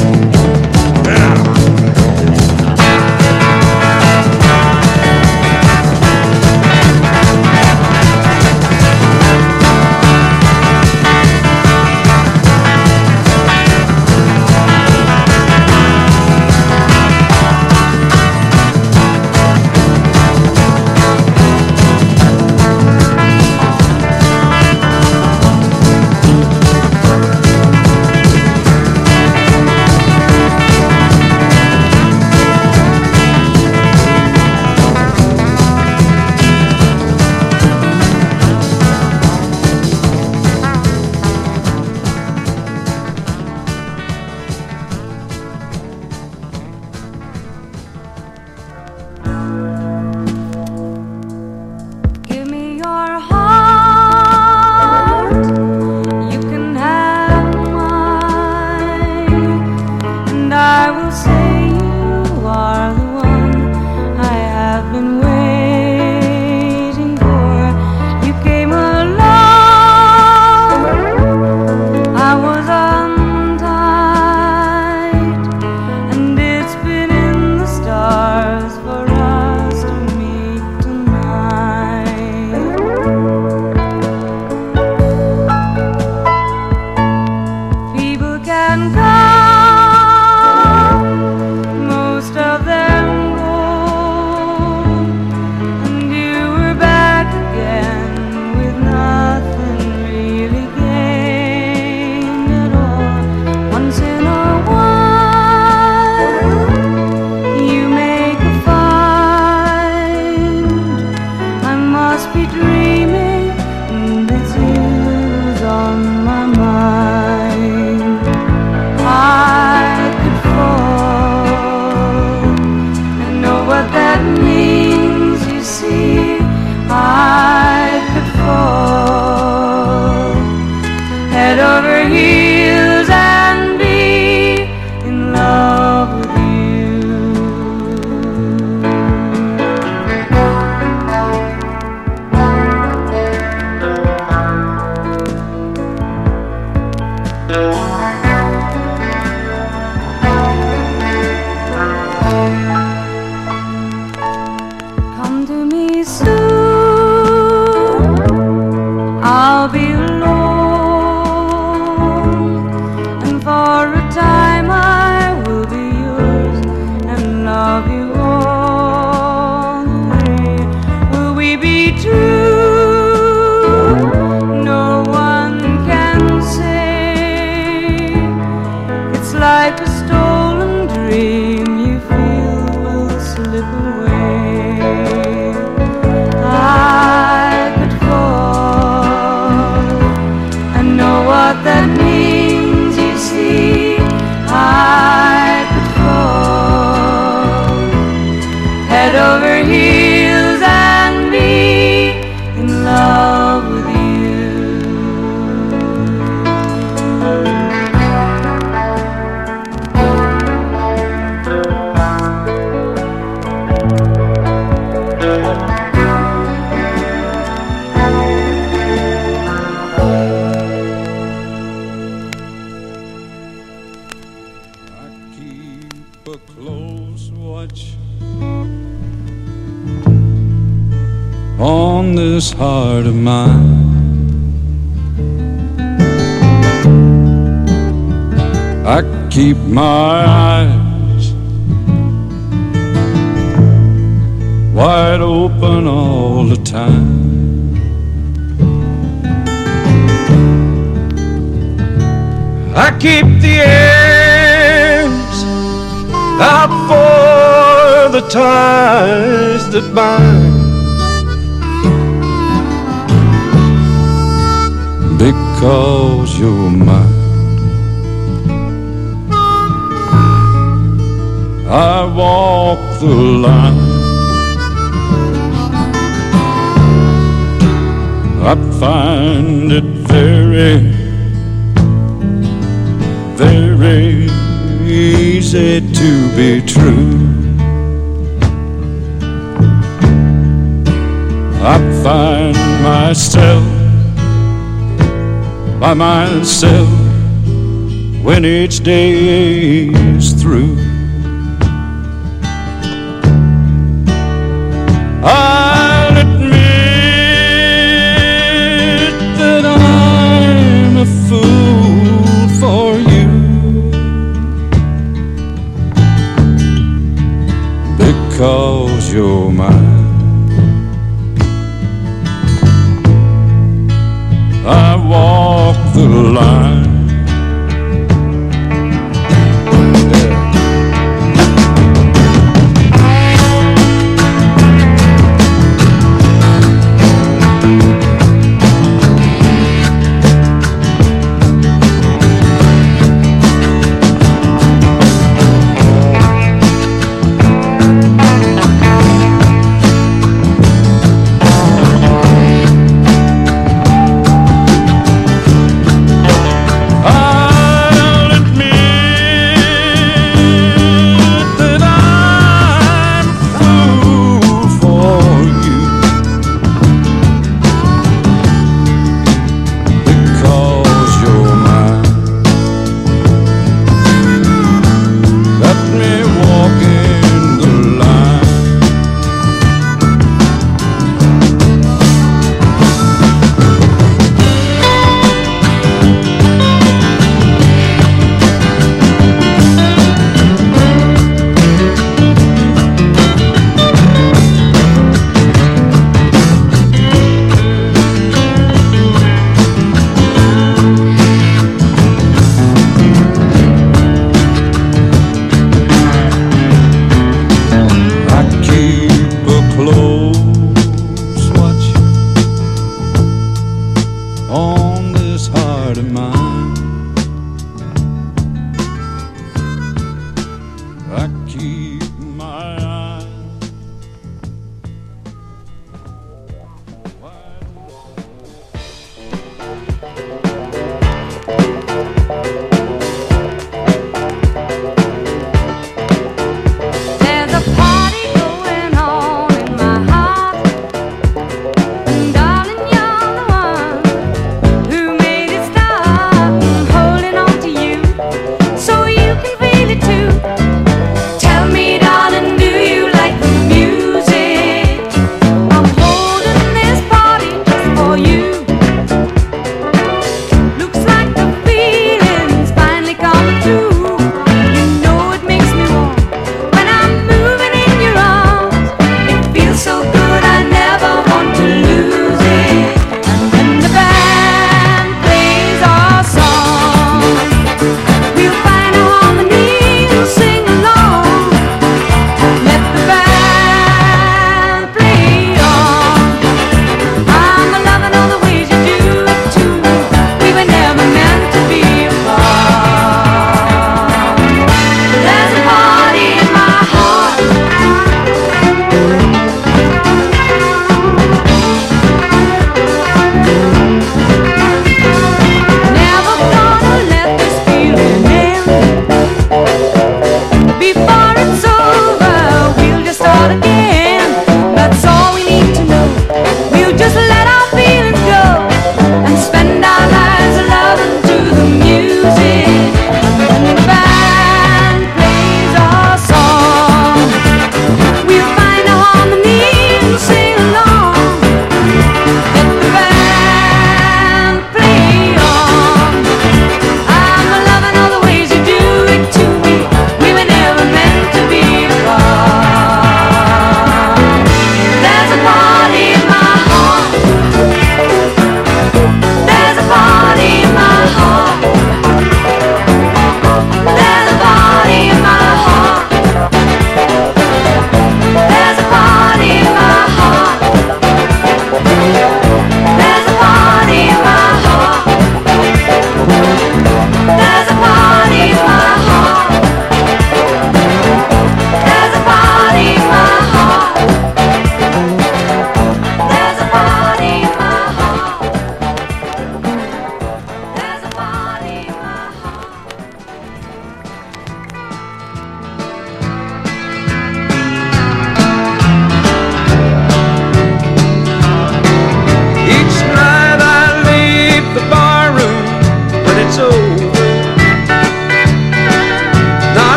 Give me your heart, you can have mine, and I will say you are the one I have been waiting for. You came along, I was untied, and it's been in the stars for us to meet tonight. People can come, most of them go, on this heart of mine. I keep my eyes wide open all the time. I keep the ends out for the ties that bind, because you're mine. I walk the line. I find it very, very easy to be true. I find myself by myself when each day is through. I'll admit that I'm a fool for you, because you're mine. I walk the line.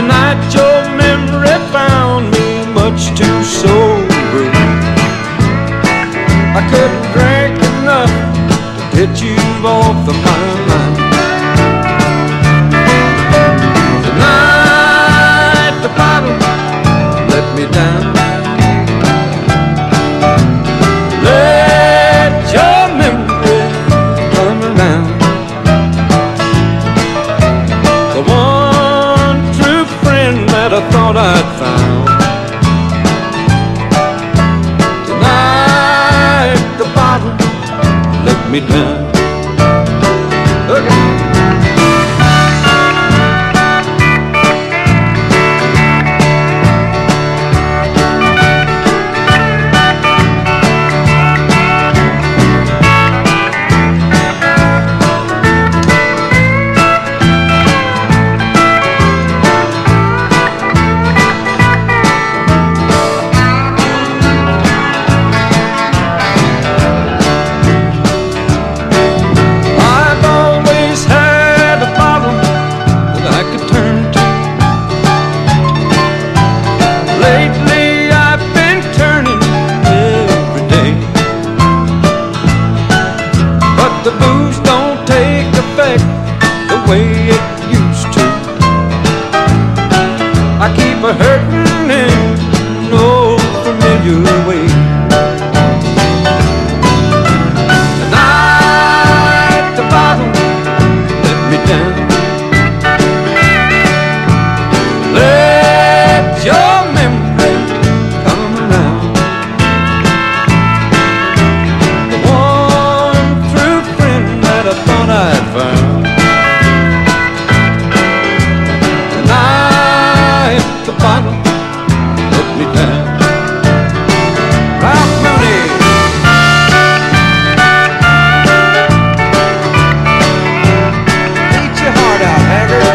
Tonight your memory found me much too sober. I couldn't drink enough to get you off of my mind. Tonight the bottle let me down. Let your memory come around. The one true friend that I thought I'd found. Tonight the bottle let me down. Okay. Hurting in no familiar way. Tonight the bottle let me down. Let your memory come around. The one true friend that I thought I'd found. The bottle let me down. Ralph Mooney. Eat your heart out, Haggard.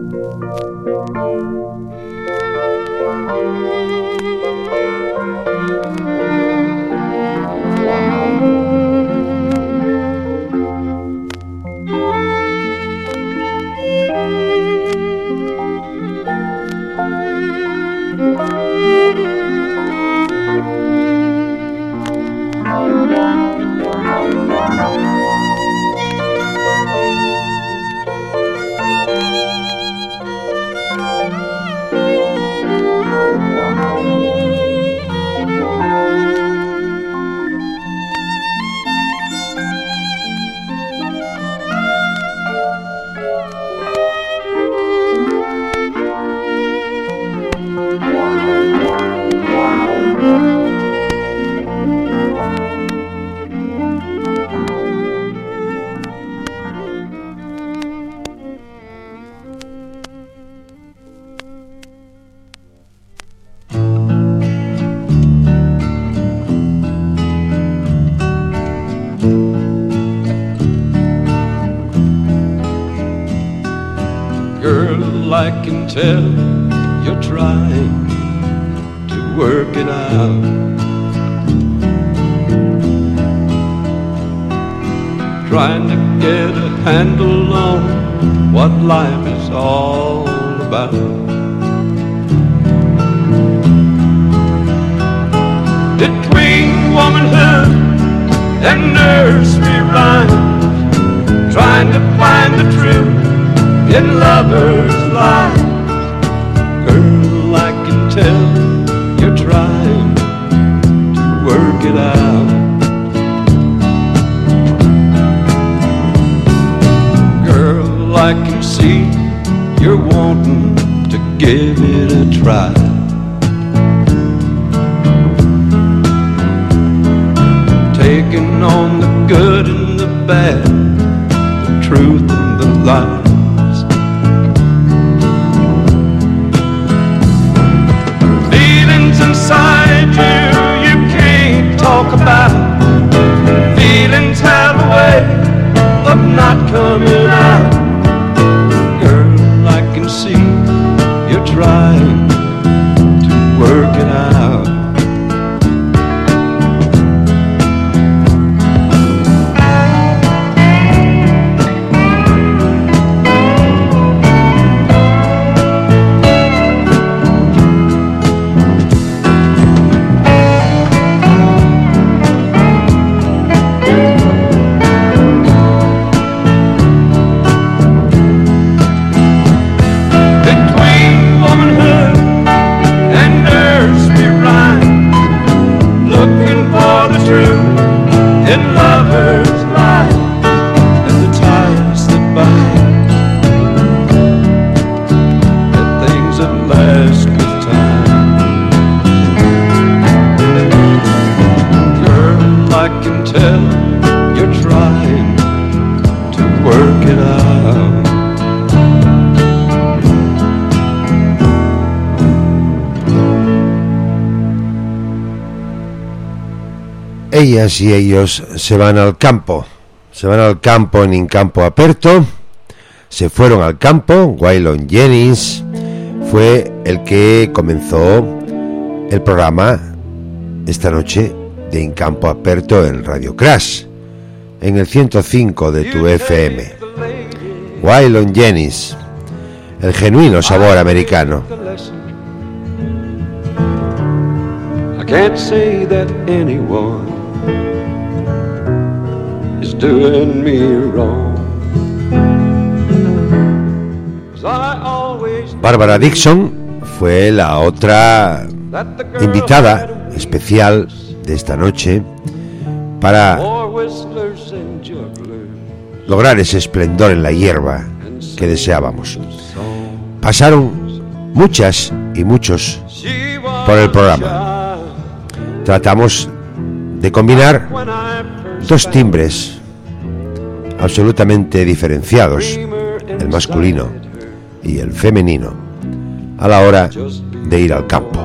I can tell you're trying to work it out. Trying to get a handle on what life is all about. Between womanhood and nursery rhymes, trying to find the truth in lovers' lives. Girl, I can tell you're trying to work it out. Girl, I can see you're wanting to give it a try. Taking on the good and the bad, the truth and the lies. Inside you, you can't talk about. Feelings have a way of not coming out. Girl, I can see you're trying to work it out. Ellas y ellos se van al campo, se van al campo en Incampo Aperto, se fueron al campo. Waylon Jennings fue el que comenzó el programa esta noche de Incampo Aperto en Radio Crash, en el ciento cinco de tu F M. Waylon Jennings, el genuino sabor americano. I can't say that anyone is doing me wrong. Barbara Dixon fue la otra invitada especial de esta noche para lograr ese esplendor en la hierba que deseábamos. Pasaron muchas y muchos por el programa. Tratamos de combinar dos timbres absolutamente diferenciados, el masculino y el femenino, a la hora de ir al campo.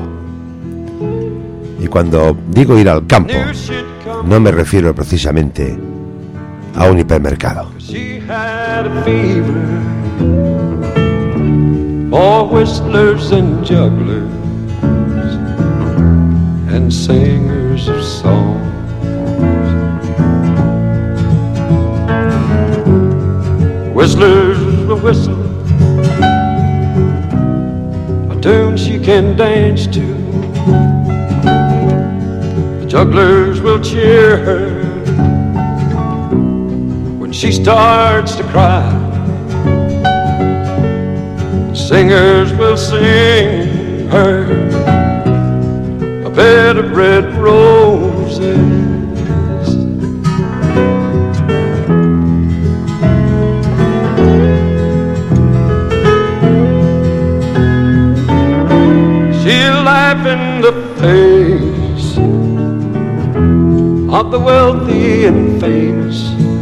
Y cuando digo ir al campo, no me refiero precisamente a un hipermercado. for whistlers and jugglers and singers of songs. Whistlers will whistle a tune she can dance to. The jugglers will cheer her when she starts to cry. The singers will sing her a bed of red roses. In the face of the wealthy and famous,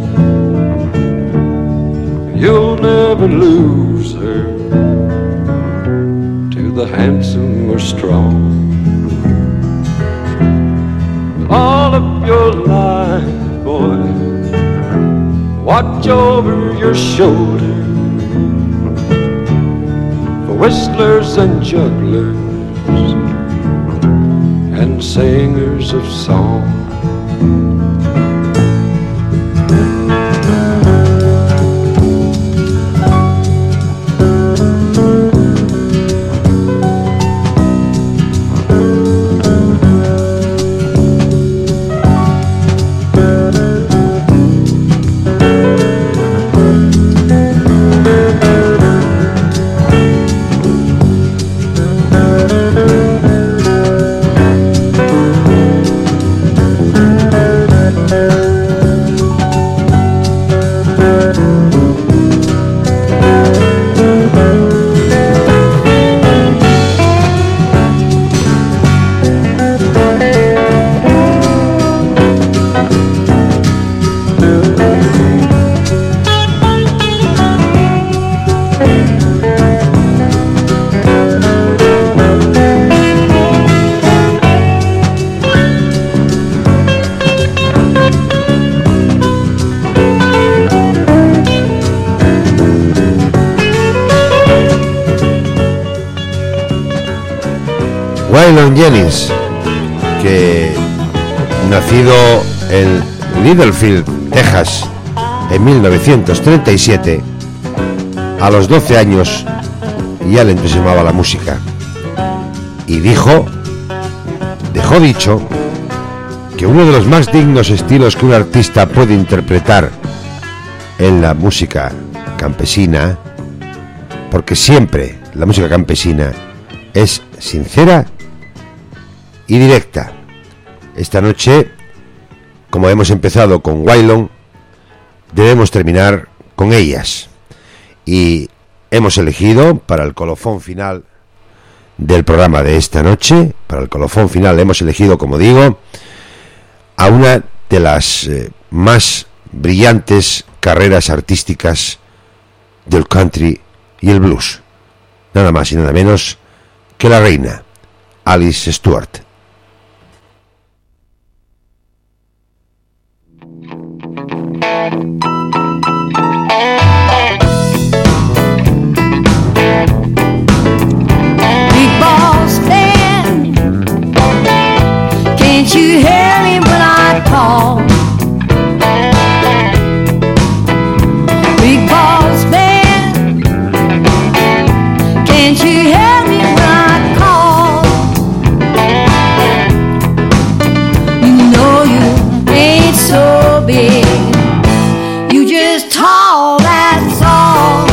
you'll never lose her to the handsome or strong. All of your life, boy, watch over your shoulder for whistlers and jugglers and singers of song. Waylon Jennings, que nacido en Littlefield, Texas, en mil novecientos treinta y siete, a los doce años ya le entusiasmaba la música y dijo, dejó dicho, que uno de los más dignos estilos que un artista puede interpretar en la música campesina, porque siempre la música campesina es sincera y directa. Esta noche, como hemos empezado con Waylon, debemos terminar con ellas. Y hemos elegido para el colofón final del programa de esta noche, para el colofón final hemos elegido, como digo, a una de las eh, más brillantes carreras artísticas del country y el blues. Nada más y nada menos que la reina, Alice Stewart. Big boss man, can't you hear me when I call? Big boss man, can't you hear me when I call? You know you ain't so big, you just tall, that's all.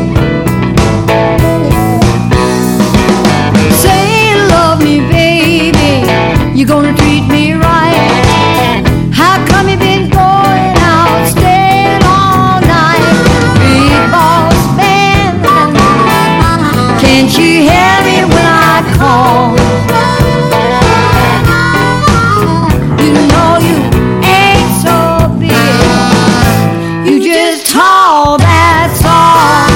Say you love me, baby, you're gonna treat me right. How come you been going out, staying all night? Big boss man, can't you hear me when I call? You know you ain't so big, you just tall, that's all.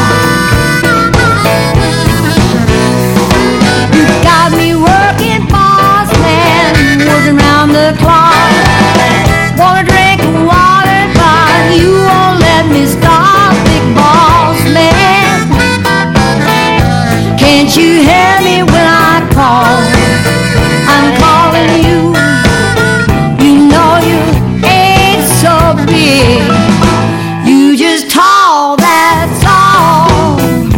You got me working, boss man, working round the clock. Wanna drink water, but you won't let me stop. Big boss man, Can't you hear me when I call? I'm calling you. You know you ain't so big. You just tall, that's all.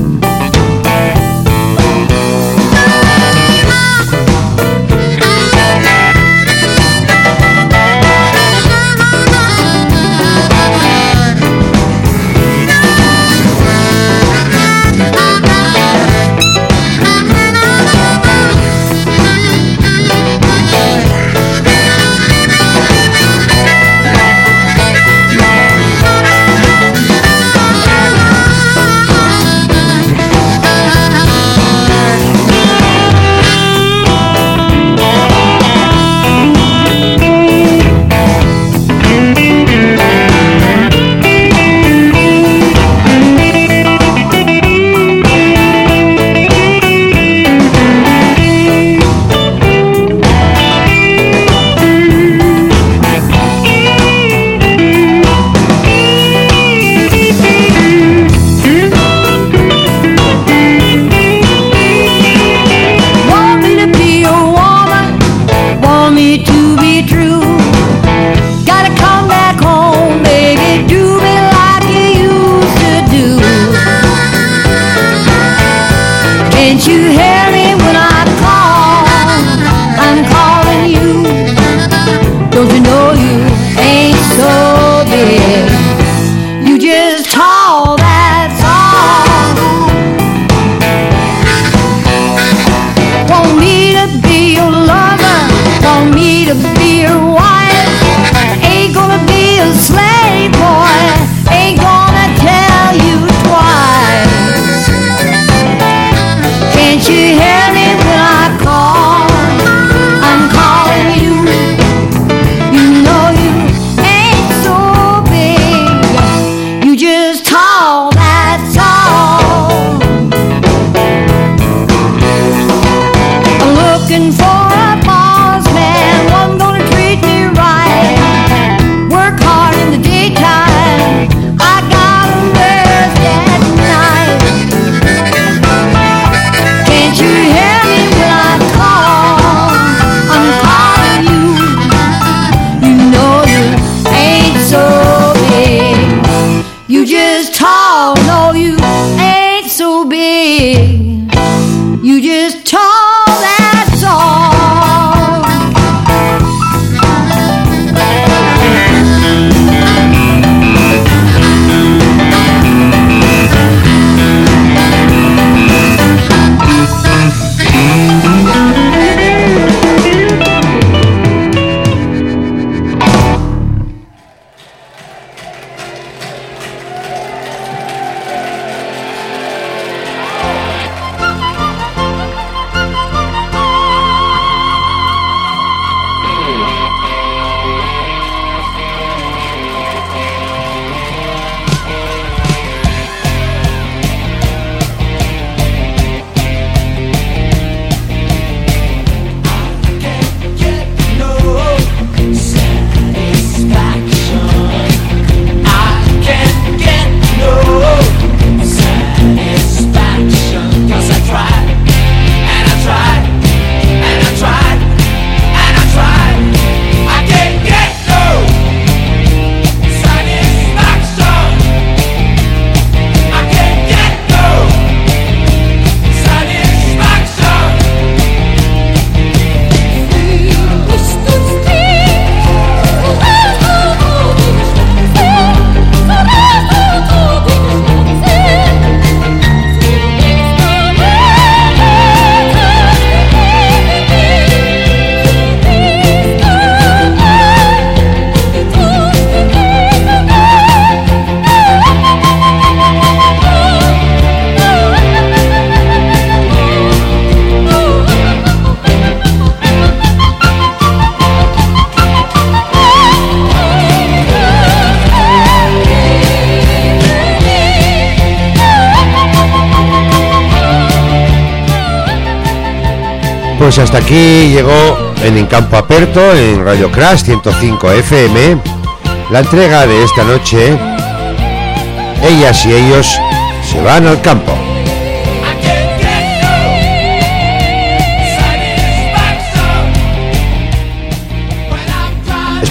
Pues hasta aquí llegó en En Campo Aperto, en Radio Crash ciento cinco F M, la entrega de esta noche. Ellas y ellos se van al campo.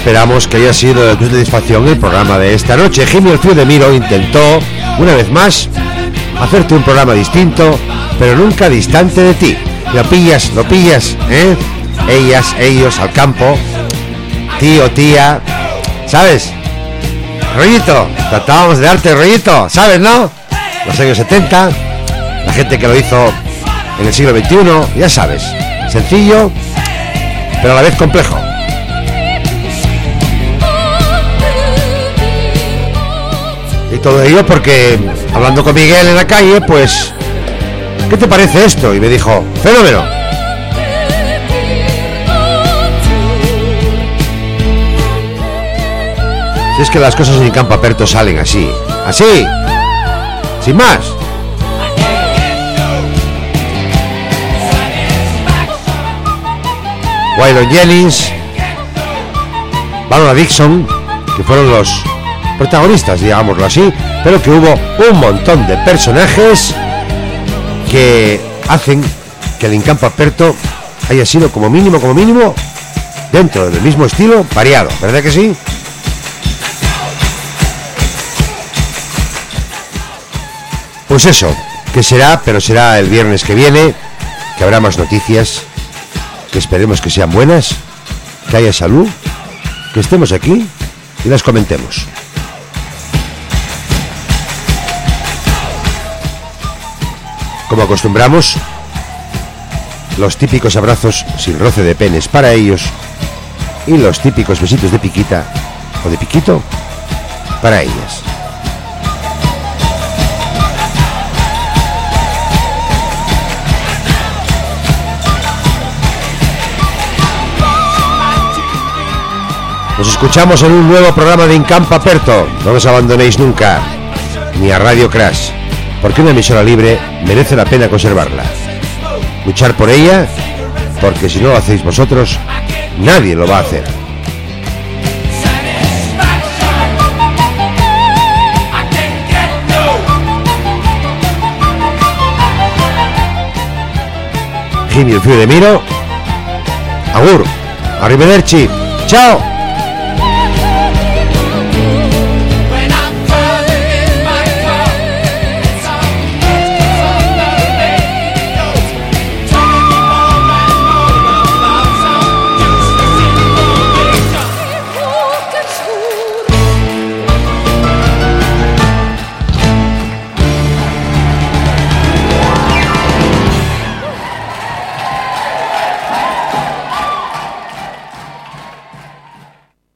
esperamos que haya sido de tu satisfacción el programa de esta noche. Jimmy el Fío de Miro intentó, una vez más, hacerte un programa distinto, pero nunca distante de ti. Lo pillas, lo pillas, ¿eh? Ellas, ellos, al campo, tío, tía, ¿sabes? Rollito, tratábamos de darte rollito, ¿sabes, no? Los años setenta, la gente que lo hizo en el siglo veintiuno, ya sabes, sencillo, pero a la vez complejo. Y todo ello porque, hablando con Miguel en la calle, pues, ¿qué te parece esto? Y me dijo, fenómeno. Si es que las cosas en campo aperto salen así, así, sin más. Waylon Jennings, Valora Dixon, que fueron los protagonistas, digámoslo así, pero que hubo un montón de personajes que hacen que el campo aperto haya sido como mínimo, como mínimo, dentro del mismo estilo, variado, ¿verdad que sí? Pues eso, que será, pero será el viernes que viene, que habrá más noticias, que esperemos que sean buenas, que haya salud, que estemos aquí y las comentemos. Como acostumbramos, los típicos abrazos sin roce de penes para ellos y los típicos besitos de piquita o de piquito para ellas. Nos escuchamos en un nuevo programa de Incampo Aperto. No nos abandonéis nunca, ni a Radio Crash, porque una emisora libre merece la pena conservarla. Luchar por ella, porque si no lo hacéis vosotros, nadie lo va a hacer. Jimmy el Fío de Miro. Agur, arrivederci, chao.